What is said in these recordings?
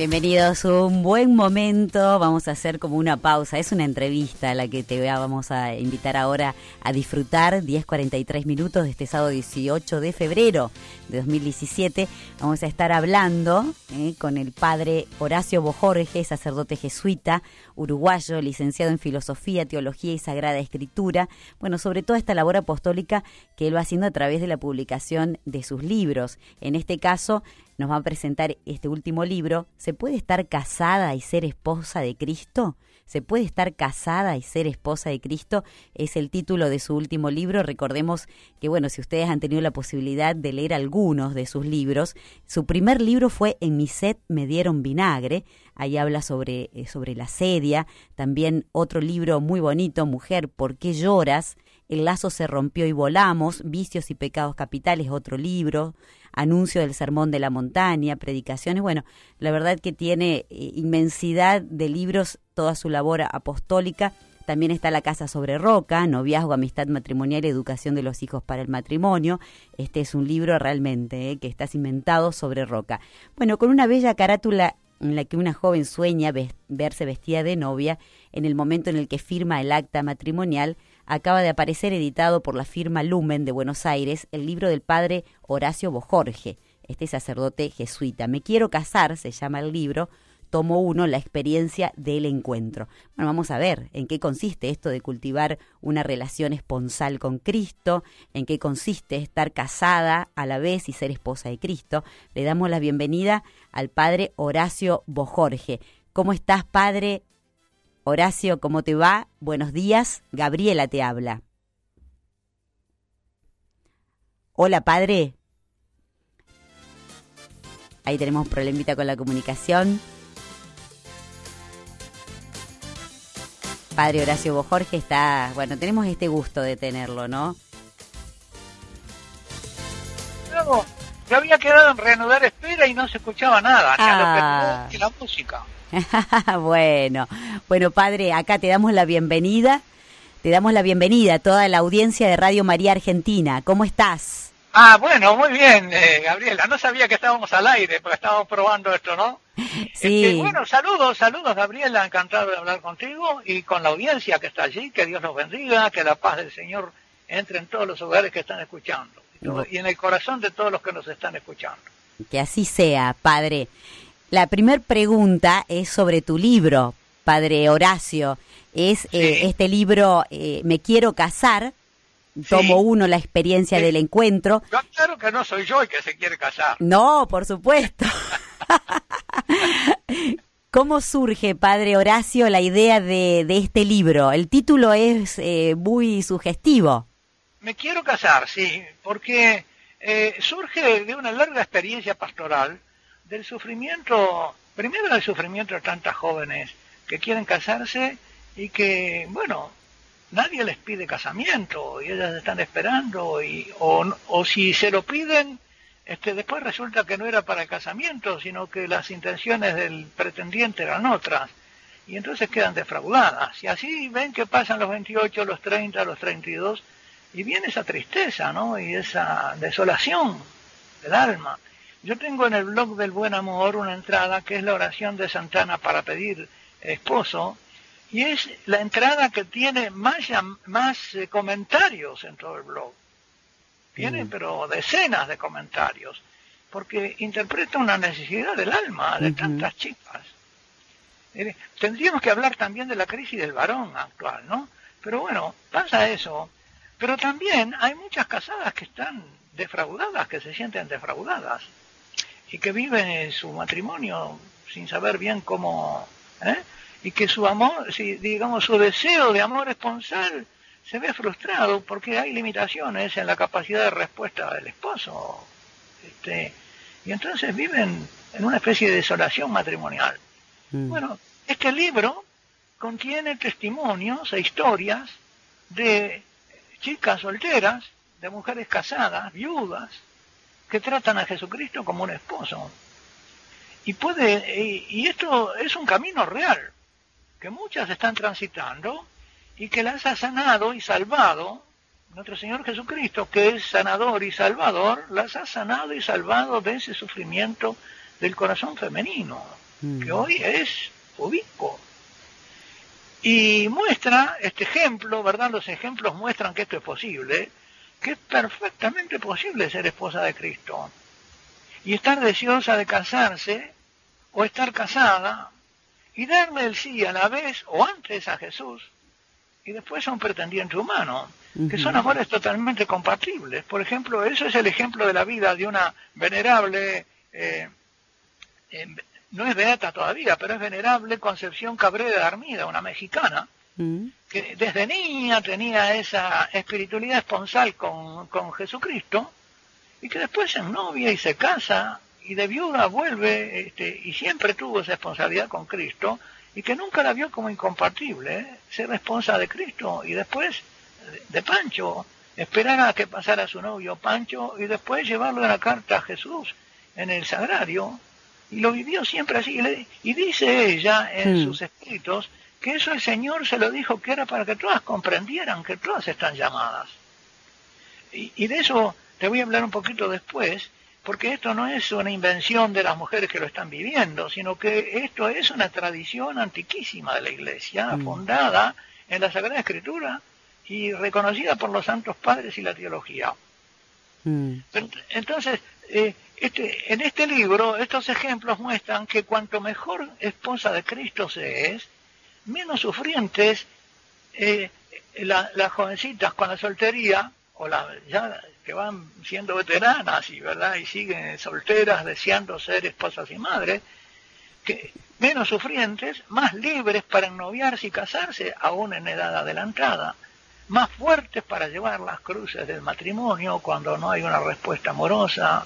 Bienvenidos, un buen momento. Vamos a hacer como una pausa. Es una entrevista a la que te vamos a invitar ahora a disfrutar. 10:43 minutos de este sábado 18 de febrero de 2017. Vamos a estar hablando con el padre Horacio Bojorge, sacerdote jesuita, uruguayo, licenciado en Filosofía, Teología y Sagrada Escritura. Bueno, sobre toda esta labor apostólica que él va haciendo a través de la publicación de sus libros. En este caso, nos va a presentar este último libro. ¿Se puede estar casada y ser esposa de Cristo? ¿Se puede estar casada y ser esposa de Cristo? Es el título de su último libro. Recordemos que, bueno, si ustedes han tenido la posibilidad de leer algunos de sus libros, su primer libro fue En mi sed me dieron vinagre. Ahí habla sobre la sedia. También otro libro muy bonito, Mujer, ¿por qué lloras? El lazo se rompió y volamos. Vicios y pecados capitales, otro libro. Anuncio del Sermón de la Montaña, predicaciones. Bueno, la verdad que tiene inmensidad de libros, toda su labor apostólica. También está La Casa sobre Roca, Noviazgo, Amistad Matrimonial y Educación de los Hijos para el Matrimonio. Este es un libro realmente que está cimentado sobre roca. Bueno, con una bella carátula en la que una joven sueña verse vestida de novia en el momento en el que firma el acta matrimonial. Acaba de aparecer editado por la firma Lumen de Buenos Aires el libro del padre Horacio Bojorge, este sacerdote jesuita. Me quiero casar, se llama el libro, tomo 1, la experiencia del encuentro. Bueno, vamos a ver en qué consiste esto de cultivar una relación esponsal con Cristo, en qué consiste estar casada a la vez y ser esposa de Cristo. Le damos la bienvenida al padre Horacio Bojorge. ¿Cómo estás, padre Horacio? ¿Cómo te va? Buenos días. Gabriela te habla. Hola, padre. Ahí tenemos un problemita con la comunicación. Padre Horacio Bojorge está... Bueno, tenemos este gusto de tenerlo, ¿no? No, yo había quedado en reanudar espera y no se escuchaba nada. Lo que la música. Bueno, padre, acá te damos la bienvenida. Te damos la bienvenida a toda la audiencia de Radio María Argentina. ¿Cómo estás? Bueno, muy bien, Gabriela. No sabía que estábamos al aire, porque estábamos probando esto, ¿no? Sí. Bueno, saludos, Gabriela. Encantado de hablar contigo y con la audiencia que está allí. Que Dios los bendiga, que la paz del Señor entre en todos los hogares que están escuchando y en el corazón de todos los que nos están escuchando. Que así sea, padre. La primer pregunta es sobre tu libro, padre Horacio. Es este libro, Me quiero casar, tomo 1, la experiencia del encuentro. Claro que no soy yo el que se quiere casar. No, por supuesto. ¿Cómo surge, padre Horacio, la idea de este libro? El título es muy sugestivo. Me quiero casar, sí, porque surge de una larga experiencia pastoral, del sufrimiento, primero del sufrimiento de tantas jóvenes que quieren casarse y que, bueno, nadie les pide casamiento y ellas están esperando o si se lo piden, después resulta que no era para el casamiento, sino que las intenciones del pretendiente eran otras y entonces quedan defraudadas. Y así ven que pasan los 28, los 30, los 32 y viene esa tristeza, ¿no? Y esa desolación del alma. Yo tengo en el blog del Buen Amor una entrada que es la oración de Santana para pedir esposo, y es la entrada que tiene más comentarios en todo el blog. Tiene, pero decenas de comentarios, porque interpreta una necesidad del alma de tantas chicas. Tendríamos que hablar también de la crisis del varón actual, ¿no? Pero bueno, pasa eso. Pero también hay muchas casadas que están defraudadas, que se sienten defraudadas, y que viven su matrimonio sin saber bien cómo, y que su amor, digamos, su deseo de amor esponsal se ve frustrado porque hay limitaciones en la capacidad de respuesta del esposo, y entonces viven en una especie de desolación matrimonial. Bueno, este libro contiene testimonios e historias de chicas solteras, de mujeres casadas, viudas, que tratan a Jesucristo como un esposo. Y esto es un camino real, que muchas están transitando y que las ha sanado y salvado. Nuestro Señor Jesucristo, que es sanador y salvador, las ha sanado y salvado de ese sufrimiento del corazón femenino. que hoy es ubicuo. Y muestra este ejemplo, ¿verdad? Los ejemplos muestran que esto es posible, que es perfectamente posible ser esposa de Cristo. Y estar deseosa de casarse, o estar casada, y darle el sí a la vez, o antes a Jesús, y después a un pretendiente humano, que son amores totalmente compatibles. Por ejemplo, eso es el ejemplo de la vida de una venerable, no es beata todavía, pero es venerable Concepción Cabrera de Armida, una mexicana, que desde niña tenía esa espiritualidad esponsal con Jesucristo, y que después se novia y se casa, y de viuda vuelve, y siempre tuvo esa responsabilidad con Cristo, y que nunca la vio como incompatible, ser esposa de Cristo, y después de Pancho, esperar a que pasara su novio Pancho, y después llevarle la carta a Jesús en el sagrario, y lo vivió siempre así, y dice ella en sus escritos, que eso el Señor se lo dijo que era para que todas comprendieran que todas están llamadas. Y de eso te voy a hablar un poquito después, porque esto no es una invención de las mujeres que lo están viviendo, sino que esto es una tradición antiquísima de la Iglesia, fundada en la Sagrada Escritura y reconocida por los santos padres y la teología. Entonces, en este libro, estos ejemplos muestran que cuanto mejor esposa de Cristo se es, menos sufrientes las jovencitas con la soltería, o ya que van siendo veteranas y siguen solteras deseando ser esposas y madres, que menos sufrientes, más libres para ennoviarse y casarse aún en edad adelantada, más fuertes para llevar las cruces del matrimonio cuando no hay una respuesta amorosa,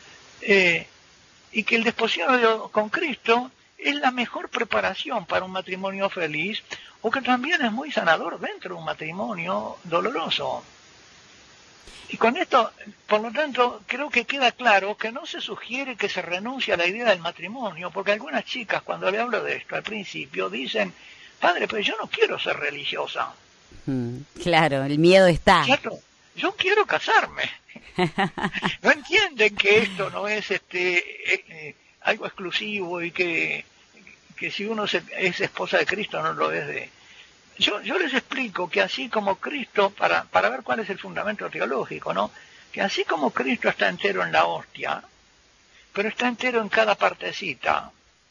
y que el desposado con Cristo es la mejor preparación para un matrimonio feliz, o que también es muy sanador dentro de un matrimonio doloroso. Y con esto, por lo tanto, creo que queda claro que no se sugiere que se renuncie a la idea del matrimonio, porque algunas chicas, cuando le hablo de esto al principio, dicen, padre, pero yo no quiero ser religiosa. Claro, el miedo está. Claro, yo quiero casarme. No entienden que esto no es algo exclusivo y que si uno es esposa de Cristo no lo es de... Yo les explico que así como Cristo, para ver cuál es el fundamento teológico, ¿no? Que así como Cristo está entero en la hostia, pero está entero en cada partecita,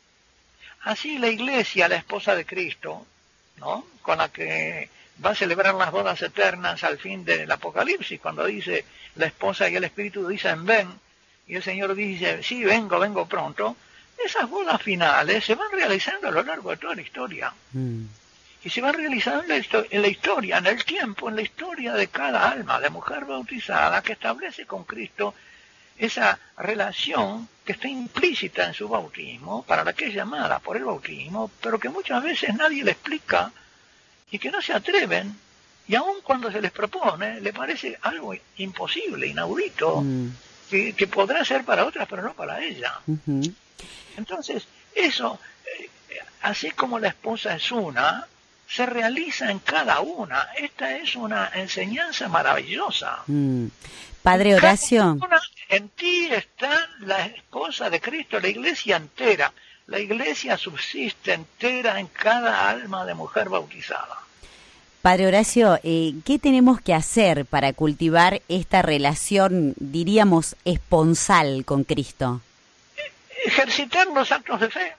así la Iglesia, la esposa de Cristo, ¿no? Con la que va a celebrar las bodas eternas al fin del Apocalipsis, cuando dice la esposa y el Espíritu dicen ven, y el Señor dice sí, vengo pronto, esas bodas finales se van realizando a lo largo de toda la historia. Y se van realizando en la historia, en el tiempo, en la historia de cada alma de mujer bautizada que establece con Cristo esa relación que está implícita en su bautismo, para la que es llamada por el bautismo, pero que muchas veces nadie le explica y que no se atreven, y aun cuando se les propone, le parece algo imposible, inaudito, que podrá ser para otras, pero no para ella. Entonces, eso, así como la esposa es una, se realiza en cada una. Esta es una enseñanza maravillosa. Padre Horacio. En ti está la esposa de Cristo, la iglesia entera. La iglesia subsiste entera en cada alma de mujer bautizada. Padre Horacio, ¿qué tenemos que hacer para cultivar esta relación, diríamos, esponsal con Cristo? Ejercitar los actos de fe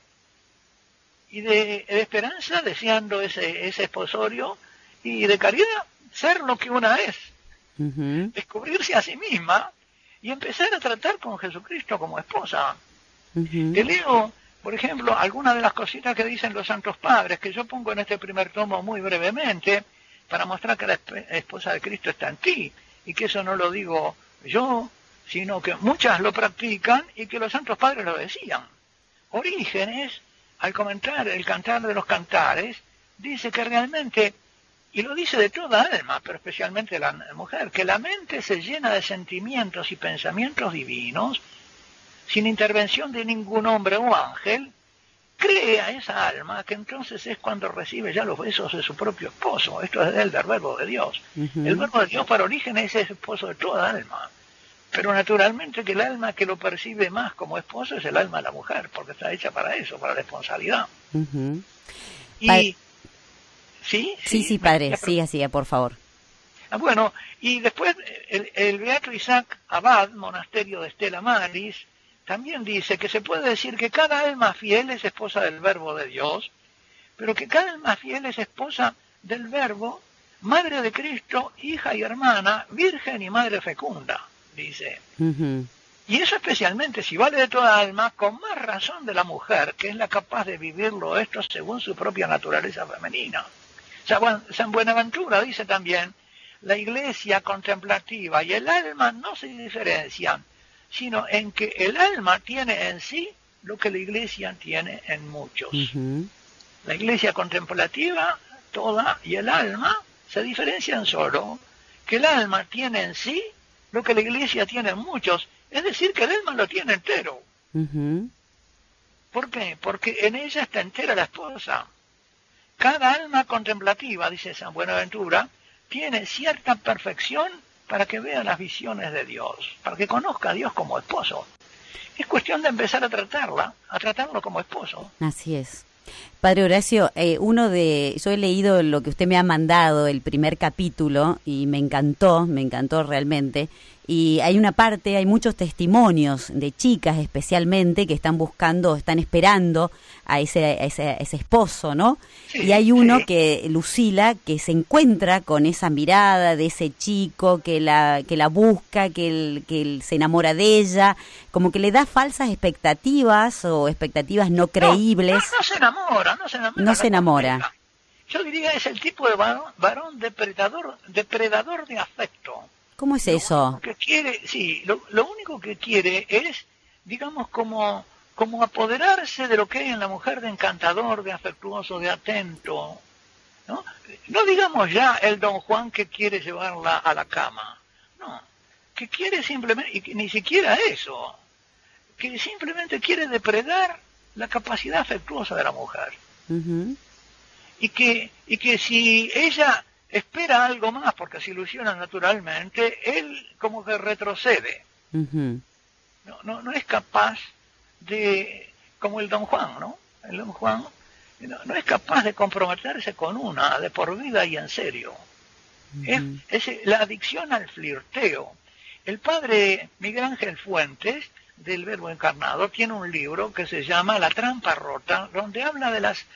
y de esperanza, deseando ese esposorio, y de caridad, ser lo que una es, descubrirse a sí misma y empezar a tratar con Jesucristo como esposa. Te leo, por ejemplo, algunas de las cositas que dicen los santos padres, que yo pongo en este primer tomo muy brevemente, para mostrar que la esposa de Cristo está en ti, y que eso no lo digo yo, sino que muchas lo practican y que los santos padres lo decían. Orígenes, al comentar el Cantar de los Cantares, dice que realmente, y lo dice de toda alma, pero especialmente la mujer, que la mente se llena de sentimientos y pensamientos divinos, sin intervención de ningún hombre o ángel, cree a esa alma que entonces es cuando recibe ya los besos de su propio esposo. Esto es del verbo de Dios. El verbo de Dios para Orígenes es esposo de toda alma. Pero naturalmente que el alma que lo percibe más como esposo es el alma de la mujer, porque está hecha para eso, para la responsabilidad. Y sí, padre, siga, por favor. Bueno, y después el Beato Isaac Abad, monasterio de Stella Maris, también dice que se puede decir que cada alma fiel es esposa del Verbo de Dios, pero que cada alma fiel es esposa del Verbo, madre de Cristo, hija y hermana, virgen y madre fecunda, dice. Y eso especialmente, si vale de toda alma, con más razón de la mujer, que es la capaz de vivirlo esto según su propia naturaleza femenina. San Buenaventura dice también, la iglesia contemplativa y el alma no se diferencian, sino en que el alma tiene en sí lo que la iglesia tiene en muchos. La iglesia contemplativa, toda, y el alma se diferencian solo, que el alma tiene en sí lo que la iglesia tiene en muchos, es decir, que el alma lo tiene entero. ¿Por qué? Porque en ella está entera la esposa. Cada alma contemplativa, dice San Buenaventura, tiene cierta perfección para que vea las visiones de Dios, para que conozca a Dios como esposo. Es cuestión de empezar a tratarlo como esposo. Así es. Padre Horacio, yo he leído lo que usted me ha mandado, el primer capítulo, y me encantó realmente. Y hay muchos testimonios de chicas especialmente que están esperando a ese esposo, ¿no? Sí, y hay uno que, Lucila, que se encuentra con esa mirada de ese chico que la busca, que se enamora de ella, como que le da falsas expectativas o expectativas no creíbles. No se enamora. Yo diría es el tipo de varón depredador de afecto. ¿Cómo es eso? Lo único que quiere es, digamos, como apoderarse de lo que hay en la mujer de encantador, de afectuoso, de atento, ¿no? No digamos ya el Don Juan que quiere llevarla a la cama, no, que quiere simplemente, y que ni siquiera eso, que simplemente quiere depredar la capacidad afectuosa de la mujer. Y que si ella espera algo más porque se ilusiona naturalmente, él como que retrocede. No es capaz de, como el Don Juan, ¿no? El Don Juan no es capaz de comprometerse con una de por vida y en serio. Es la adicción al flirteo. El padre Miguel Ángel Fuentes, del Verbo Encarnado, tiene un libro que se llama La trampa rota, donde habla de las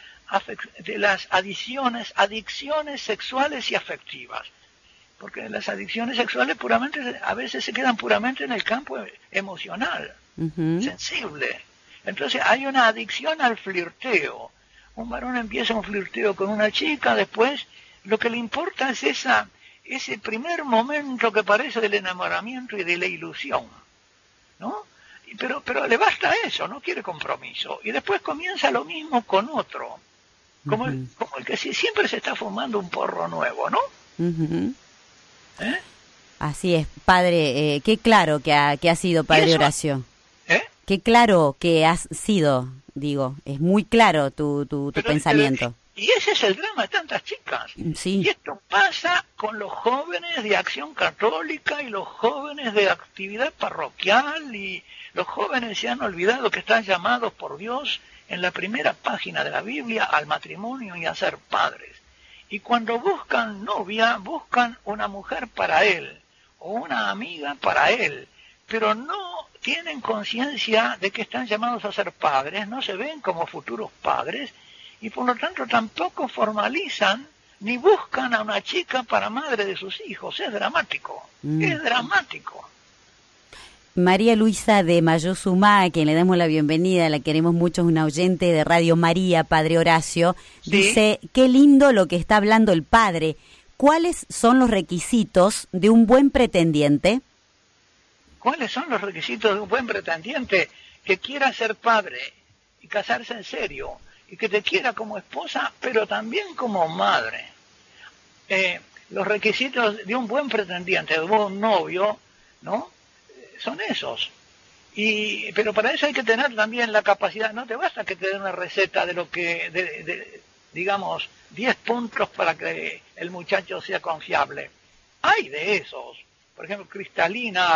adicciones sexuales y afectivas, porque las adicciones sexuales a veces se quedan puramente en el campo emocional, sensible. Entonces hay una adicción al flirteo. Un varón empieza un flirteo con una chica, después lo que le importa es ese primer momento que parece del enamoramiento y de la ilusión, ¿no? Pero le basta eso, no quiere compromiso, y después comienza lo mismo con otro. Como el que siempre se está fumando un porro nuevo, ¿no? Así es, padre, qué claro que ha sido, padre Horacio. Qué claro que has sido, digo, es muy claro tu pensamiento. Y ese es el drama de tantas chicas. Sí. Y esto pasa con los jóvenes de Acción Católica y los jóvenes de actividad parroquial, y los jóvenes se han olvidado que están llamados por Dios en la primera página de la Biblia al matrimonio y a ser padres. Y cuando buscan novia, buscan una mujer para él o una amiga para él, pero no tienen conciencia de que están llamados a ser padres, no se ven como futuros padres, y por lo tanto tampoco formalizan ni buscan a una chica para madre de sus hijos. Es dramático, es dramático. María Luisa de Mayosumá, a quien le damos la bienvenida, la queremos mucho, es una oyente de Radio María, padre Horacio, dice, qué lindo lo que está hablando el padre. ¿Cuáles son los requisitos de un buen pretendiente? ¿Cuáles son los requisitos de un buen pretendiente? Que quiera ser padre y casarse en serio, y que te quiera como esposa, pero también como madre. Los requisitos de un buen pretendiente, de un buen novio, ¿no? Son esos. Pero para eso hay que tener también la capacidad. No te basta que te den una receta de lo que, digamos, 10 puntos para que el muchacho sea confiable. Hay de esos. Por ejemplo, Cristalina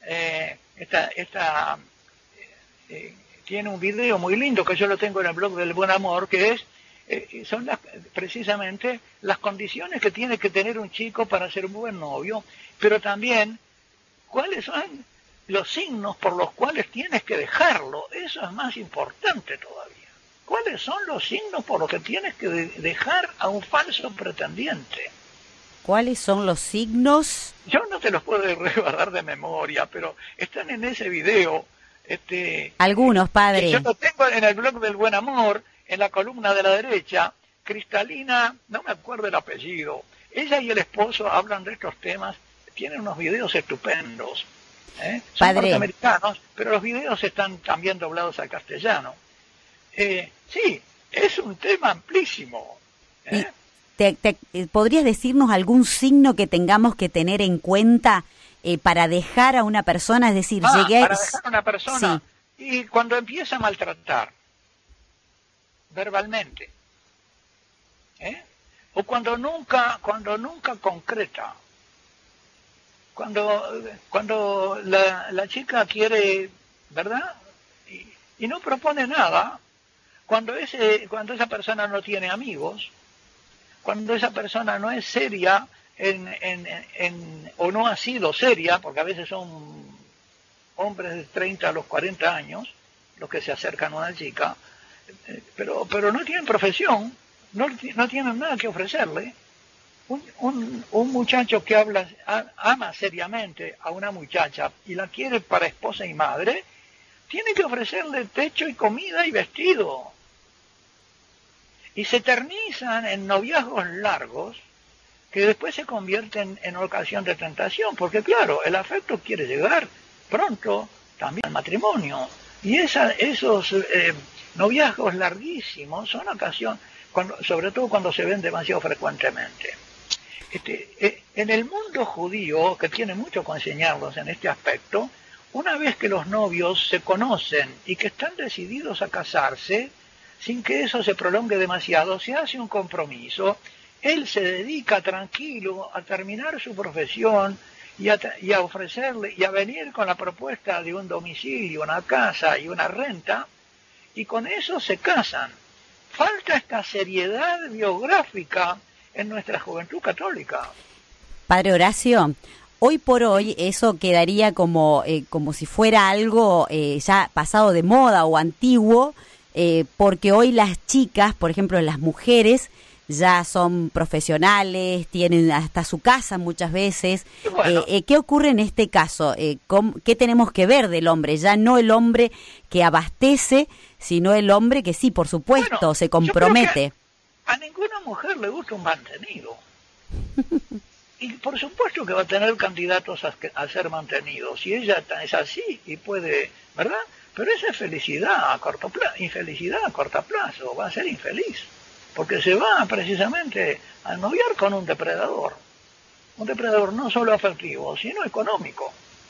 tiene un video muy lindo que yo lo tengo en el blog del Buen Amor, que es son precisamente las condiciones que tiene que tener un chico para ser un buen novio, pero también cuáles son los signos por los cuales tienes que dejarlo. Eso es más importante todavía. ¿Cuáles son los signos por los que tienes que dejar a un falso pretendiente? ¿Cuáles son los signos? Yo no te los puedo recordar de memoria, pero están en ese video. Algunos, padre. Yo lo tengo en el blog del Buen Amor, en la columna de la derecha. Cristalina, no me acuerdo el apellido. Ella y el esposo hablan de estos temas. Tienen unos videos estupendos. Son norteamericanos, pero los videos están también doblados al castellano. Sí, es un tema amplísimo. ¿Podrías decirnos algún signo que tengamos que tener en cuenta para dejar a una persona? Es decir, para dejar a una persona, sí. Y cuando empieza a maltratar verbalmente, o cuando nunca concreta, cuando la chica quiere, ¿verdad? Y no propone nada, cuando esa persona no tiene amigos, cuando esa persona no es seria o no ha sido seria, porque a veces son hombres de 30 a los 40 años los que se acercan a una chica, pero no tienen profesión, no tienen nada que ofrecerle. Un muchacho que ama seriamente a una muchacha y la quiere para esposa y madre, tiene que ofrecerle techo y comida y vestido. Y se eternizan en noviazgos largos que después se convierten en ocasión de tentación, porque claro, el afecto quiere llegar pronto también al matrimonio. Y esos noviazgos larguísimos son ocasión, sobre todo cuando se ven demasiado frecuentemente. En el mundo judío, que tiene mucho que enseñarnos en este aspecto, una vez que los novios se conocen y que están decididos a casarse, sin que eso se prolongue demasiado, se hace un compromiso. Él se dedica tranquilo a terminar su profesión y a ofrecerle y a venir con la propuesta de un domicilio, una casa y una renta, y con eso se casan. Falta esta seriedad biográfica en nuestra juventud católica. Padre Horacio, hoy por hoy eso quedaría como si fuera algo ya pasado de moda o antiguo, porque hoy las chicas, por ejemplo las mujeres, ya son profesionales, tienen hasta su casa muchas veces. Bueno. ¿Qué ocurre en este caso? ¿Qué tenemos que ver del hombre? Ya no el hombre que abastece, sino el hombre que sí, por supuesto, se compromete. A ninguna mujer le gusta un mantenido. Y por supuesto que va a tener candidatos a ser mantenidos. Y ella es así y puede, ¿verdad? Pero esa es felicidad a corto plazo, infelicidad a corto plazo, va a ser infeliz. Porque se va precisamente a noviar con un depredador no solo afectivo, sino económico.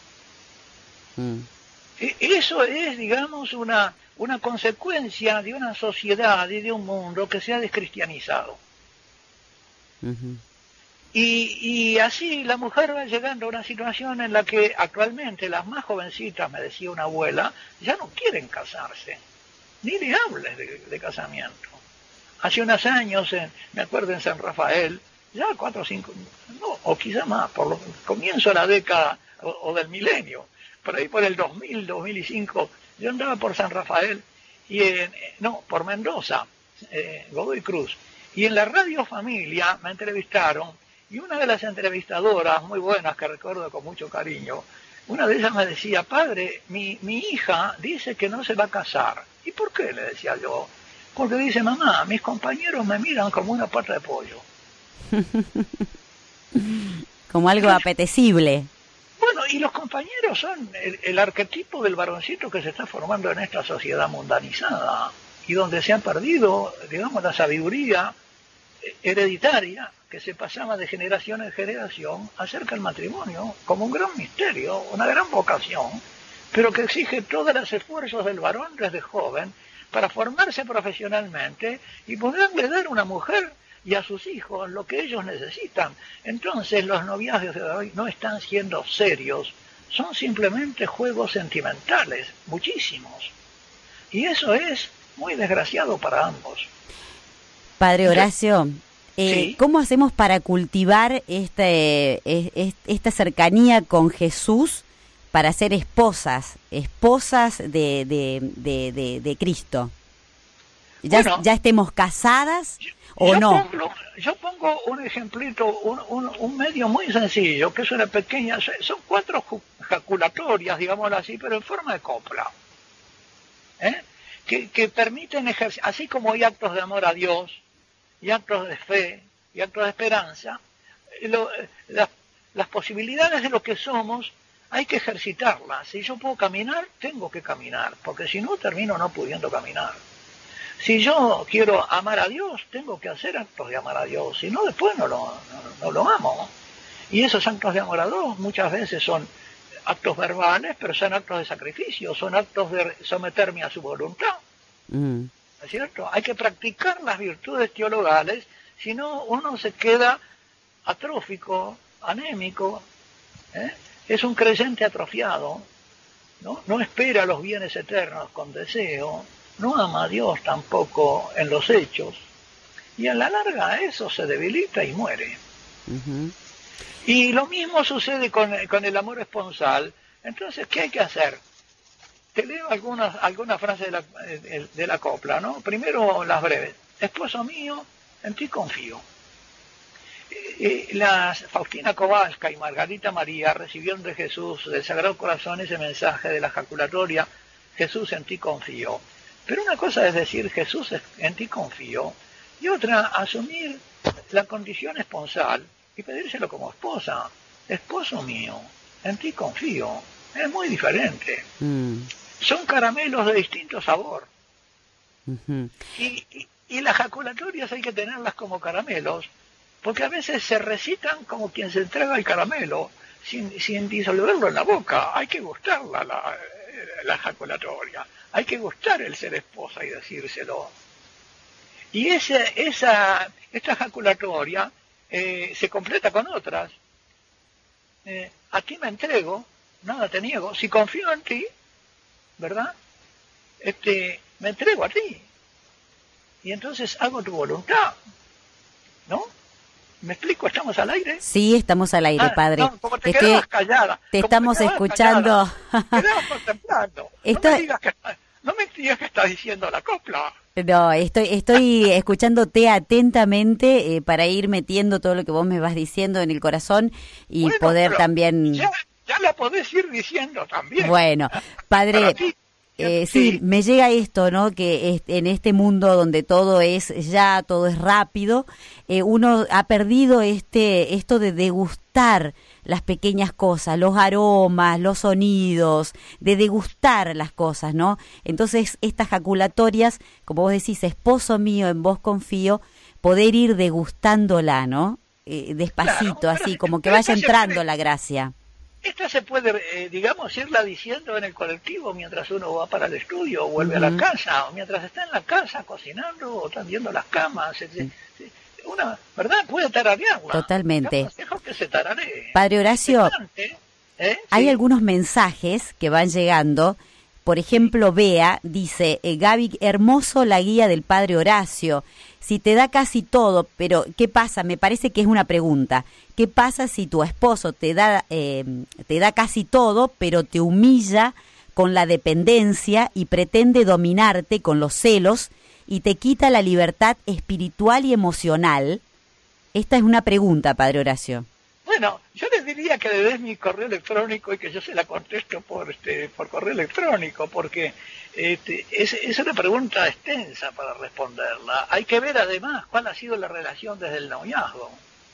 Eso es, digamos, una consecuencia de una sociedad y de un mundo que se ha descristianizado. Y así la mujer va llegando a una situación en la que actualmente las más jovencitas, me decía una abuela, ya no quieren casarse, ni le hables de casamiento. Hace unos años, me acuerdo en San Rafael, ya 4 o 5, no, o quizá más, por comienzo de la década o del milenio, por ahí por el 2000, 2005, yo andaba por San Rafael, por Mendoza, Godoy Cruz, y en la Radio Familia me entrevistaron, y una de las entrevistadoras, muy buenas, que recuerdo con mucho cariño, una de ellas me decía, padre, mi hija dice que no se va a casar. ¿Y por qué? Le decía yo. Porque dice, mamá, mis compañeros me miran como una pata de pollo. Como algo apetecible. Bueno, y los compañeros son el arquetipo del varoncito que se está formando en esta sociedad mundanizada y donde se ha perdido, digamos, la sabiduría hereditaria que se pasaba de generación en generación acerca del matrimonio como un gran misterio, una gran vocación, pero que exige todos los esfuerzos del varón desde joven para formarse profesionalmente y poderle dar a una mujer y a sus hijos lo que ellos necesitan. Entonces los noviazgos de hoy no están siendo serios, son simplemente juegos sentimentales, muchísimos. Y eso es muy desgraciado para ambos. Padre Horacio, sí. ¿Cómo hacemos para cultivar esta cercanía con Jesús para ser esposas de Cristo? ¿Ya estemos casadas o no? Yo pongo un ejemplito, un medio muy sencillo, que es una pequeña, son 4 jaculatorias, digámoslo así, pero en forma de copla, que permiten ejercer, así como hay actos de amor a Dios, y actos de fe, y actos de esperanza, las posibilidades de lo que somos hay que ejercitarlas. Si yo puedo caminar, tengo que caminar, porque si no termino no pudiendo caminar. Si yo quiero amar a Dios, tengo que hacer actos de amar a Dios, si no después no lo amo. Y esos actos de amor a Dios muchas veces son actos verbales, pero son actos de sacrificio, son actos de someterme a su voluntad. ¿No es cierto? Hay que practicar las virtudes teologales, si no uno se queda atrófico, anémico, es un creyente atrofiado, no espera los bienes eternos con deseo, no ama a Dios tampoco en los hechos, y a la larga eso se debilita y muere. Y lo mismo sucede con el amor esponsal. Entonces, ¿qué hay que hacer? Te leo algunas frases de la copla, ¿no? Primero las breves. Esposo mío, en ti confío. Faustina Kowalska y Margarita María recibieron de Jesús, del Sagrado Corazón, ese mensaje de la jaculatoria, Jesús, en ti confío. Pero una cosa es decir, Jesús, en ti confío, y otra, asumir la condición esponsal y pedírselo como esposa. Esposo mío, en ti confío. Es muy diferente. Son caramelos de distinto sabor. Y las jaculatorias hay que tenerlas como caramelos, porque a veces se recitan como quien se entrega el caramelo, sin disolverlo en la boca. Hay que gustarla la jaculatoria. Hay que gustar el ser esposa y decírselo. Y esta jaculatoria se completa con otras. A ti me entrego, nada te niego. Si confío en ti, ¿verdad? Me entrego a ti. Y entonces hago tu voluntad. ¿No? ¿Me explico? ¿Estamos al aire? Sí, estamos al aire, padre. No, como te quedabas callada. Te estamos escuchando. Te quedabas contemplando. No me digas que estás diciendo la copla. No, estoy escuchándote atentamente para ir metiendo todo lo que vos me vas diciendo en el corazón y poder también... Ya la podés ir diciendo también. Bueno, padre, sí, me llega esto, ¿no? Que en este mundo donde todo es todo es rápido, uno ha perdido esto de degustar las pequeñas cosas, los aromas, los sonidos, de degustar las cosas, ¿no? Entonces, estas jaculatorias, como vos decís, esposo mío, en vos confío, poder ir degustándola, ¿no? Despacito, claro, así, como que vaya entrando la gracia. Esta se puede, digamos, irla diciendo en el colectivo mientras uno va para el estudio o vuelve a la casa, o mientras está en la casa cocinando o tendiendo las camas, una, ¿verdad? Puede tararearla. Totalmente. Dejo que se tararee. Padre Horacio, hay algunos mensajes que van llegando. Por ejemplo, Bea dice, Gaby, hermoso la guía del Padre Horacio. Si te da casi todo, pero ¿qué pasa? Me parece que es una pregunta. ¿Qué pasa si tu esposo te da casi todo, pero te humilla con la dependencia y pretende dominarte con los celos y te quita la libertad espiritual y emocional? Esta es una pregunta, Padre Horacio. Bueno, yo les diría que le des mi correo electrónico y que yo se la contesto por correo electrónico, porque es una pregunta extensa para responderla. Hay que ver además cuál ha sido la relación desde el noviazgo.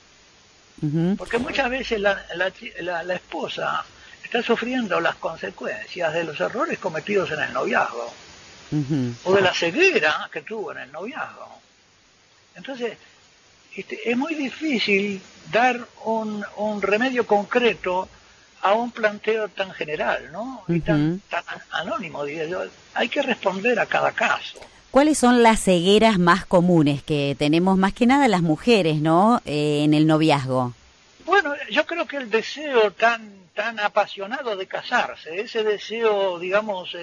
Porque muchas veces la esposa está sufriendo las consecuencias de los errores cometidos en el noviazgo, o de la ceguera que tuvo en el noviazgo. Entonces, es muy difícil dar un remedio concreto a un planteo tan general, ¿no? Y tan anónimo, diría yo. Hay que responder a cada caso. ¿Cuáles son las cegueras más comunes que tenemos, más que nada las mujeres, ¿no? En el noviazgo. Bueno, yo creo que el deseo tan tan apasionado de casarse, ese deseo, digamos,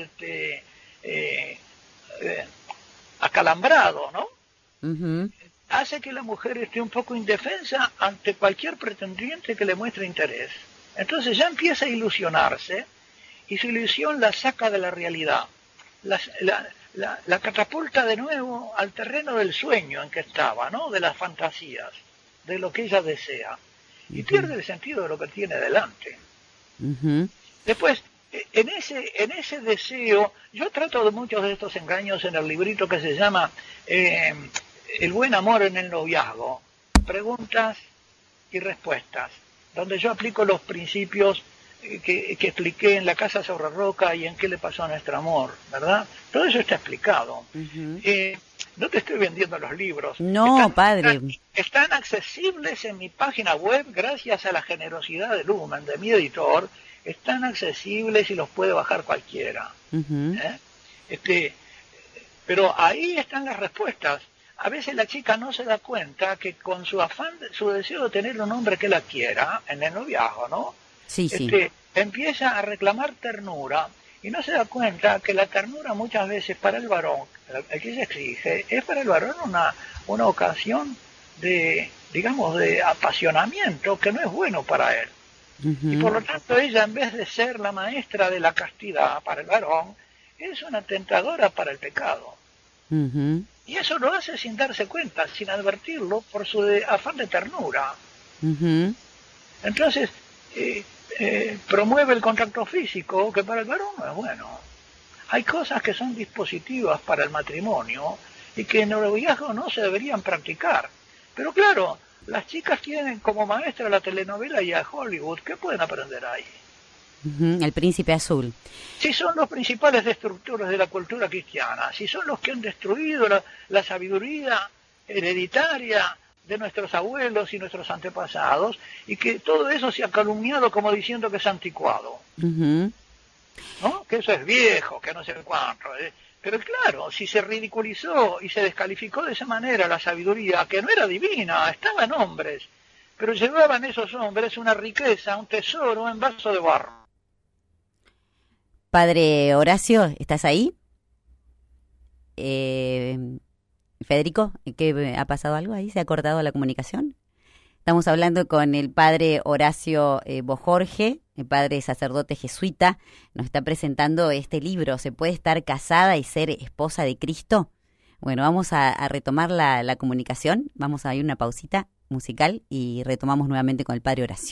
acalambrado, ¿no? Uh-huh. Hace que la mujer esté un poco indefensa ante cualquier pretendiente que le muestre interés. Entonces ya empieza a ilusionarse y su ilusión la saca de la realidad, la catapulta de nuevo al terreno del sueño en que estaba, ¿no? De las fantasías, de lo que ella desea, y pierde el sentido de lo que tiene delante. Uh-huh. Después, en ese deseo, yo trato de muchos de estos engaños en el librito que se llama El buen amor en el noviazgo, preguntas y respuestas, donde yo aplico los principios que expliqué en La casa sobre roca y en qué le pasó a nuestro amor, ¿verdad? Todo eso está explicado. Uh-huh. No te estoy vendiendo los libros. No, padre. Están accesibles en mi página web gracias a la generosidad de Lumen, de mi editor. Están accesibles y los puede bajar cualquiera. Uh-huh. Pero ahí están las respuestas. A veces la chica no se da cuenta que con su afán, su deseo de tener un hombre que la quiera, en el noviazgo, ¿no? Sí, sí. Empieza a reclamar ternura y no se da cuenta que la ternura muchas veces para el varón, el que se exige, es para el varón una ocasión de, digamos, de apasionamiento que no es bueno para él. Uh-huh. Y por lo tanto ella, en vez de ser la maestra de la castidad para el varón, es una tentadora para el pecado. Uh-huh. Y eso lo hace sin darse cuenta, sin advertirlo, por su afán de ternura. Uh-huh. Entonces, promueve el contacto físico, que para el varón no es bueno. Hay cosas que son dispositivas para el matrimonio y que en el noviazgo no se deberían practicar. Pero claro, las chicas tienen como maestra la telenovela y a Hollywood. ¿Qué pueden aprender ahí? Uh-huh. El príncipe azul. Si son los principales destructores de la cultura cristiana, si son los que han destruido la sabiduría hereditaria de nuestros abuelos y nuestros antepasados, y que todo eso se ha calumniado como diciendo que es anticuado, uh-huh, ¿no? Que eso es viejo, que no sé cuánto. Pero claro, si se ridiculizó y se descalificó de esa manera la sabiduría, que no era divina, estaba en hombres, pero llevaban esos hombres una riqueza, un tesoro en vaso de barro. Padre Horacio, ¿estás ahí? Federico, ¿qué ha pasado algo ahí? ¿Se ha cortado la comunicación? Estamos hablando con el padre Horacio Bojorge, el padre sacerdote jesuita. Nos está presentando este libro, ¿Se puede estar casada y ser esposa de Cristo? Bueno, vamos a retomar la comunicación. Vamos a ir una pausita musical y retomamos nuevamente con el padre Horacio.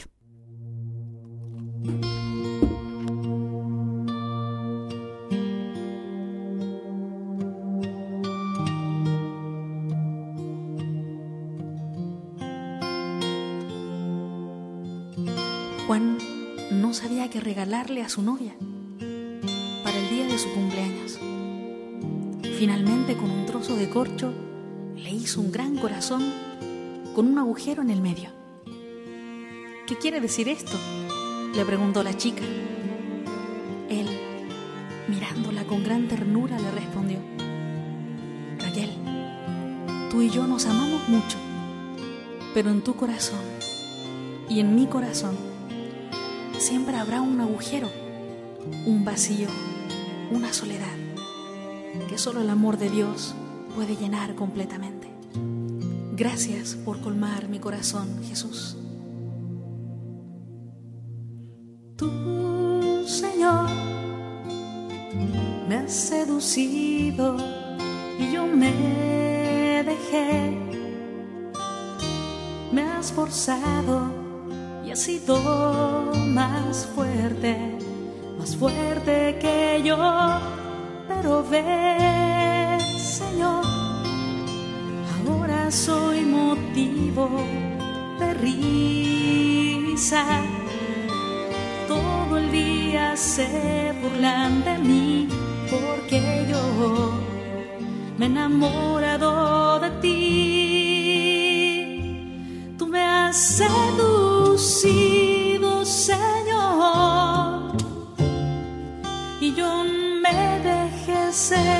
Juan no sabía qué regalarle a su novia para el día de su cumpleaños. Finalmente, con un trozo de corcho, le hizo un gran corazón con un agujero en el medio. ¿Qué quiere decir esto?, le preguntó la chica. Él, mirándola con gran ternura, le respondió: Raquel, tú y yo nos amamos mucho, pero en tu corazón y en mi corazón siempre habrá un agujero, un vacío, una soledad que solo el amor de Dios puede llenar completamente. Gracias por colmar mi corazón, Jesús. Tú, Señor, me has seducido y yo me dejé. Me has forzado y has sido más fuerte que yo. Pero ves, Señor, ahora soy motivo de risa. Todo el día se burlan de mí porque yo me he enamorado de ti. Tú me has seducido, Señor, y yo me dejé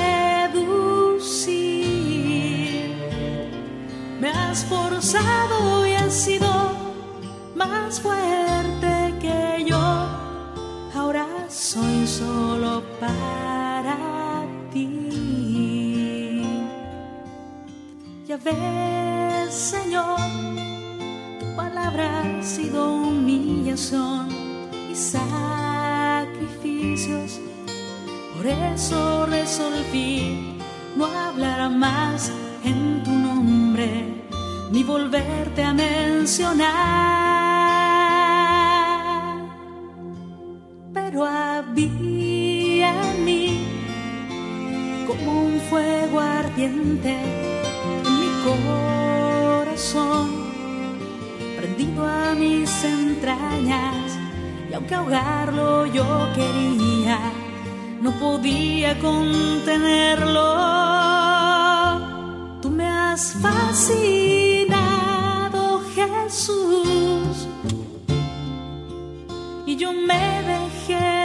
seducir. Me has forzado y has sido más fuerte que yo. soy solo para ti. Ya ves, Señor, tu palabra ha sido humillación y sacrificios. Por eso resolví no hablar más en tu nombre, ni volverte a mencionar. Pero había en mí como un fuego ardiente en mi corazón, prendido a mis entrañas, y aunque ahogarlo yo quería, no podía contenerlo. Tú me has fascinado, Jesús, y yo me dejé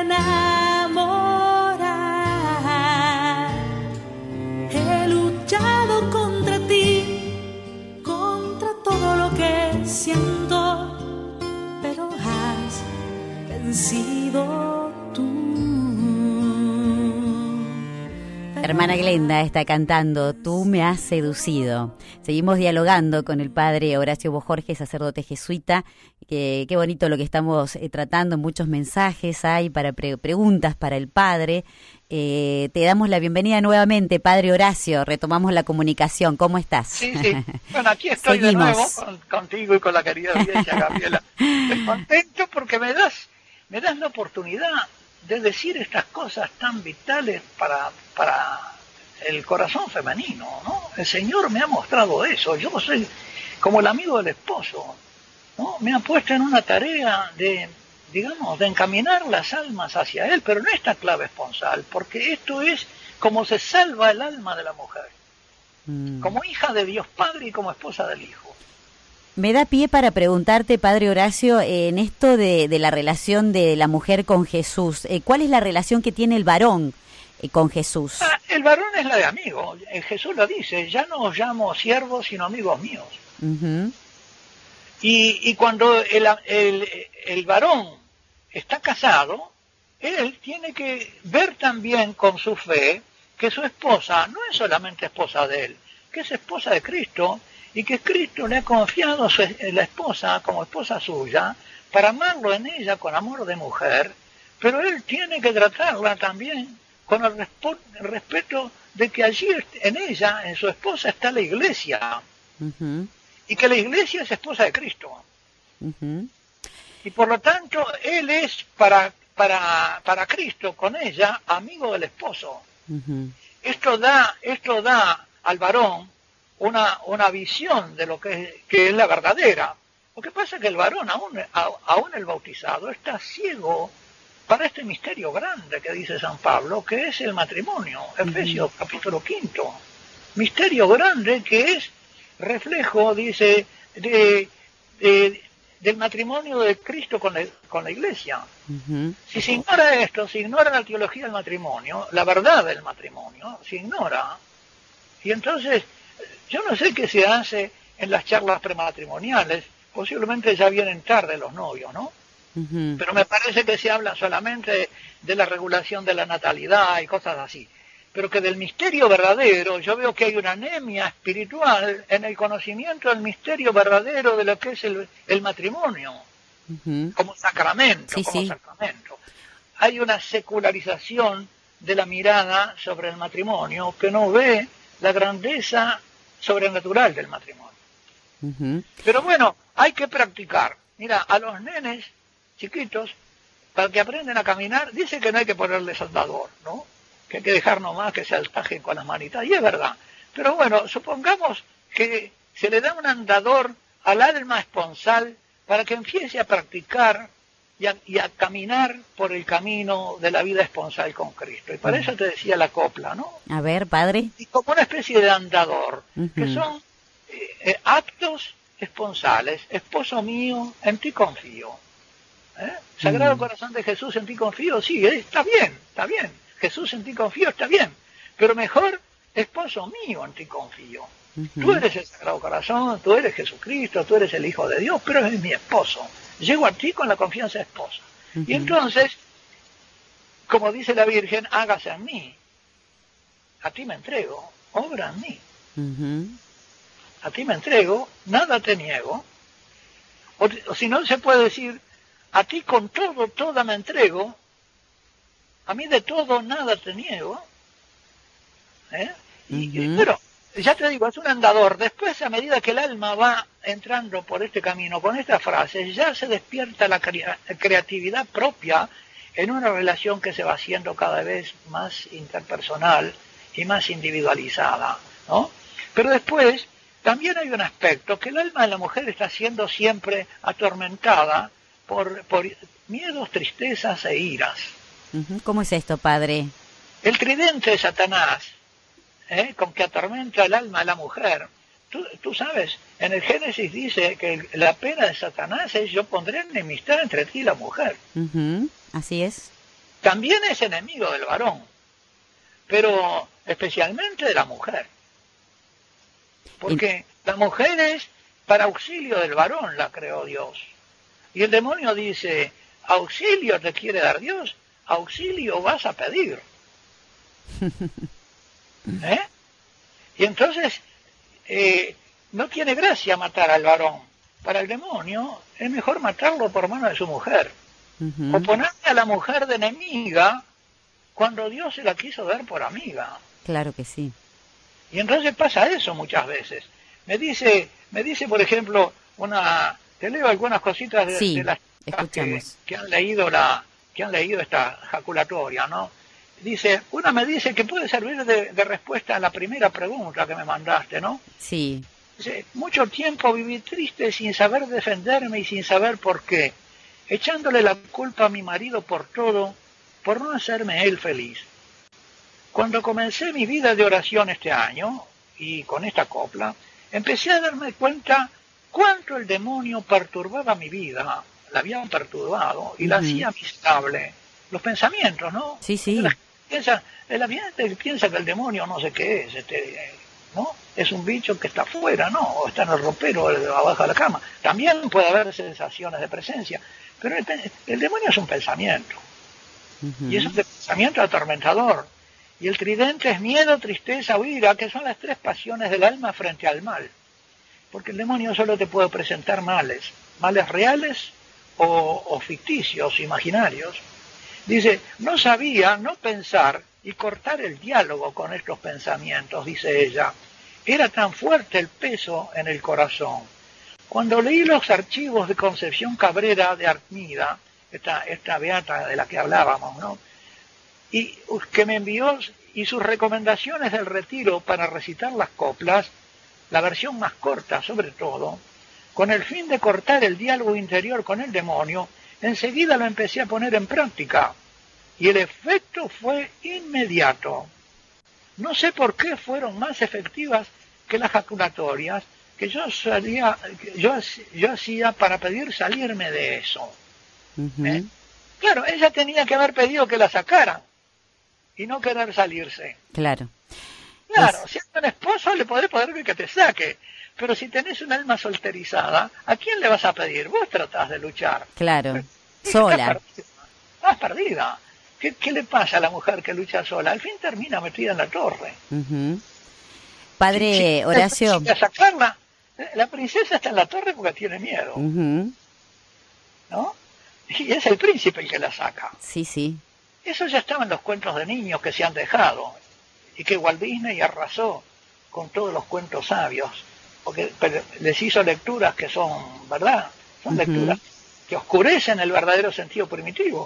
enamorar. He luchado contra ti, contra todo lo que siento, pero has vencido tú. Hermana Glenda está cantando Tú me has seducido. Seguimos dialogando con el padre Horacio Bojorge, sacerdote jesuita. Qué bonito lo que estamos tratando, muchos mensajes hay para preguntas para el padre. Te damos la bienvenida nuevamente, padre Horacio, retomamos la comunicación. ¿Cómo estás? Sí. Bueno, aquí estoy de nuevo contigo y con la querida audiencia, Gabriela. Estoy contento porque me das la oportunidad de decir estas cosas tan vitales para el corazón femenino, ¿no? El Señor me ha mostrado eso. Yo soy como el amigo del esposo, ¿no? Me ha puesto en una tarea de encaminar las almas hacia Él, pero no esta clave esponsal, porque esto es como se salva el alma de la mujer, como hija de Dios Padre y como esposa del Hijo. Me da pie para preguntarte, padre Horacio, en esto de la relación de la mujer con Jesús. ¿Cuál es la relación que tiene el varón con Jesús? El varón es la de amigo. Jesús lo dice, ya no os llamo siervos, sino amigos míos. Uh-huh. Y cuando el varón está casado, él tiene que ver también con su fe que su esposa no es solamente esposa de él, que es esposa de Cristo, y que Cristo le ha confiado a la esposa como esposa suya para amarlo en ella con amor de mujer, pero él tiene que tratarla también con el respeto de que allí en ella, en su esposa, está la iglesia, uh-huh, y que la iglesia es esposa de Cristo. Uh-huh. Y por lo tanto, él es para Cristo, con ella, amigo del esposo. Uh-huh. Esto da al varón una visión de lo que es la verdadera. Lo que pasa es que el varón, aún el bautizado, está ciego para este misterio grande que dice San Pablo, que es el matrimonio. Efesios capítulo 5. Misterio grande que es reflejo, dice, del matrimonio de Cristo con la iglesia. Uh-huh. Si se ignora esto, se ignora la teología del matrimonio, la verdad del matrimonio, se ignora. Y entonces, yo no sé qué se hace en las charlas prematrimoniales, posiblemente ya vienen tarde los novios, ¿no? Uh-huh. Pero me parece que se habla solamente de la regulación de la natalidad y cosas así. Pero que del misterio verdadero, yo veo que hay una anemia espiritual en el conocimiento del misterio verdadero de lo que es el matrimonio, uh-huh, como sacramento, sí. Sacramento. Hay una secularización de la mirada sobre el matrimonio que no ve la grandeza sobrenatural del matrimonio. Uh-huh. Pero bueno, hay que practicar. Mira, a los nenes chiquitos, para que aprenden a caminar, dice que no hay que ponerles andador, ¿no? Que hay que dejar nomás que se altajen con las manitas, y es verdad. Pero bueno, supongamos que se le da un andador al alma esponsal para que empiece a practicar y a caminar por el camino de la vida esponsal con Cristo. Y para eso te decía la copla, ¿no? A ver, padre. Y como una especie de andador, uh-huh, que son actos esponsales. Esposo mío, en ti confío. Sagrado Corazón de Jesús, en ti confío, sí, está bien. Jesús, en ti confío, está bien. Pero mejor, esposo mío, en ti confío. Uh-huh. Tú eres el Sagrado Corazón, tú eres Jesucristo, tú eres el Hijo de Dios, pero es mi esposo. Llego a ti con la confianza de esposa. Uh-huh. Y entonces, como dice la Virgen, hágase en mí. A ti me entrego, obra en mí. A ti me entrego, nada te niego. O si no, se puede decir, a ti con todo, toda me entrego, a mí de todo, nada te niego. Pero, ya te digo, es un andador. Después, a medida que el alma va entrando por este camino, con estas frases, ya se despierta la creatividad propia en una relación que se va haciendo cada vez más interpersonal y más individualizada, ¿no? Pero después, también hay un aspecto, que el alma de la mujer está siendo siempre atormentada por miedos, tristezas e iras. ¿Cómo es esto, padre? El tridente de Satanás, con que atormenta el alma de la mujer. Tú sabes, en el Génesis dice que la pena de Satanás es: yo pondré enemistad entre ti y la mujer. Así es. También es enemigo del varón, pero especialmente de la mujer. Porque la mujer es para auxilio del varón, la creó Dios. Y el demonio dice: auxilio te quiere dar Dios, auxilio vas a pedir. Y entonces no tiene gracia matar al varón. Para el demonio es mejor matarlo por mano de su mujer, o ponerle a la mujer de enemiga cuando Dios se la quiso dar por amiga. Claro que sí. Y entonces pasa eso muchas veces. Me dice por ejemplo, te leo algunas cositas de las que han leído esta jaculatoria, ¿no? Dice, una me dice que puede servir de respuesta a la primera pregunta que me mandaste, ¿no? Sí. Dice, mucho tiempo viví triste sin saber defenderme y sin saber por qué, echándole la culpa a mi marido por todo, por no hacerme él feliz. Cuando comencé mi vida de oración este año, y con esta copla, empecé a darme cuenta cuánto el demonio perturbaba mi vida, la había perturbado y la hacía miserable. Los pensamientos, ¿no? Sí, sí. La gente piensa que el demonio no sé qué es, ¿no? Es un bicho que está afuera, ¿no? O está en el ropero abajo de la cama. También puede haber sensaciones de presencia, pero el demonio es un pensamiento. Y es un pensamiento atormentador. Y el tridente es miedo, tristeza o ira, que son las tres pasiones del alma frente al mal. Porque el demonio solo te puede presentar males reales o ficticios, imaginarios. Dice, no sabía no pensar y cortar el diálogo con estos pensamientos, dice ella. Era tan fuerte el peso en el corazón. Cuando leí los archivos de Concepción Cabrera de Armida, esta beata de la que hablábamos, ¿no? Y que me envió, y sus recomendaciones del retiro para recitar las coplas, la versión más corta sobre todo, con el fin de cortar el diálogo interior con el demonio, enseguida lo empecé a poner en práctica, y el efecto fue inmediato. No sé por qué fueron más efectivas que las jaculatorias que yo hacía para pedir salirme de eso. Claro, ella tenía que haber pedido que la sacaran y no querer salirse. Claro. Claro, si es un esposo le podré pedir que te saque, pero si tenés un alma solterizada, ¿a quién le vas a pedir? Vos tratás de luchar. Claro, sola. Estás perdida. ¿Qué le pasa a la mujer que lucha sola? Al fin termina metida en la torre. Padre Horacio. A sacarla, la princesa está en la torre porque tiene miedo. ¿No? Y es el príncipe el que la saca. Sí, sí. Eso ya estaba en los cuentos de niños que se han dejado. Y que Walt Disney arrasó con todos los cuentos sabios. Porque les hizo lecturas que son, ¿verdad? Son lecturas que oscurecen el verdadero sentido primitivo.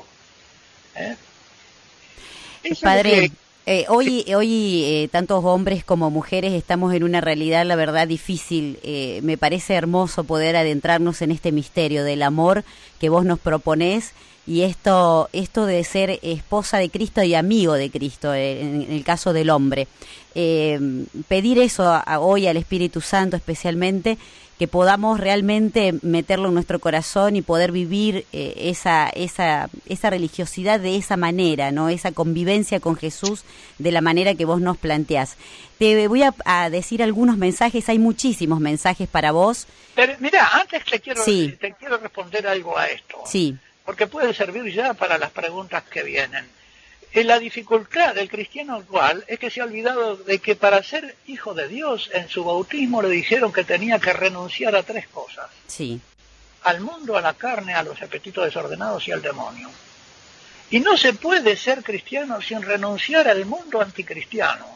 Padre, hoy tantos hombres como mujeres estamos en una realidad, la verdad, difícil. Me parece hermoso poder adentrarnos en este misterio del amor que vos nos proponés, y esto de ser esposa de Cristo y amigo de Cristo, en el caso del hombre. Pedir eso hoy al Espíritu Santo especialmente, que podamos realmente meterlo en nuestro corazón y poder vivir esa religiosidad de esa manera, ¿no? Esa convivencia con Jesús de la manera que vos nos planteás. Te voy a decir algunos mensajes, hay muchísimos mensajes para vos. Pero mira, antes te quiero responder algo a esto. Sí. Porque puede servir ya para las preguntas que vienen. la dificultad del cristiano actual es que se ha olvidado de que para ser hijo de Dios, en su bautismo le dijeron que tenía que renunciar a 3 cosas. Sí. Al mundo, a la carne, a los apetitos desordenados y al demonio. Y no se puede ser cristiano sin renunciar al mundo anticristiano.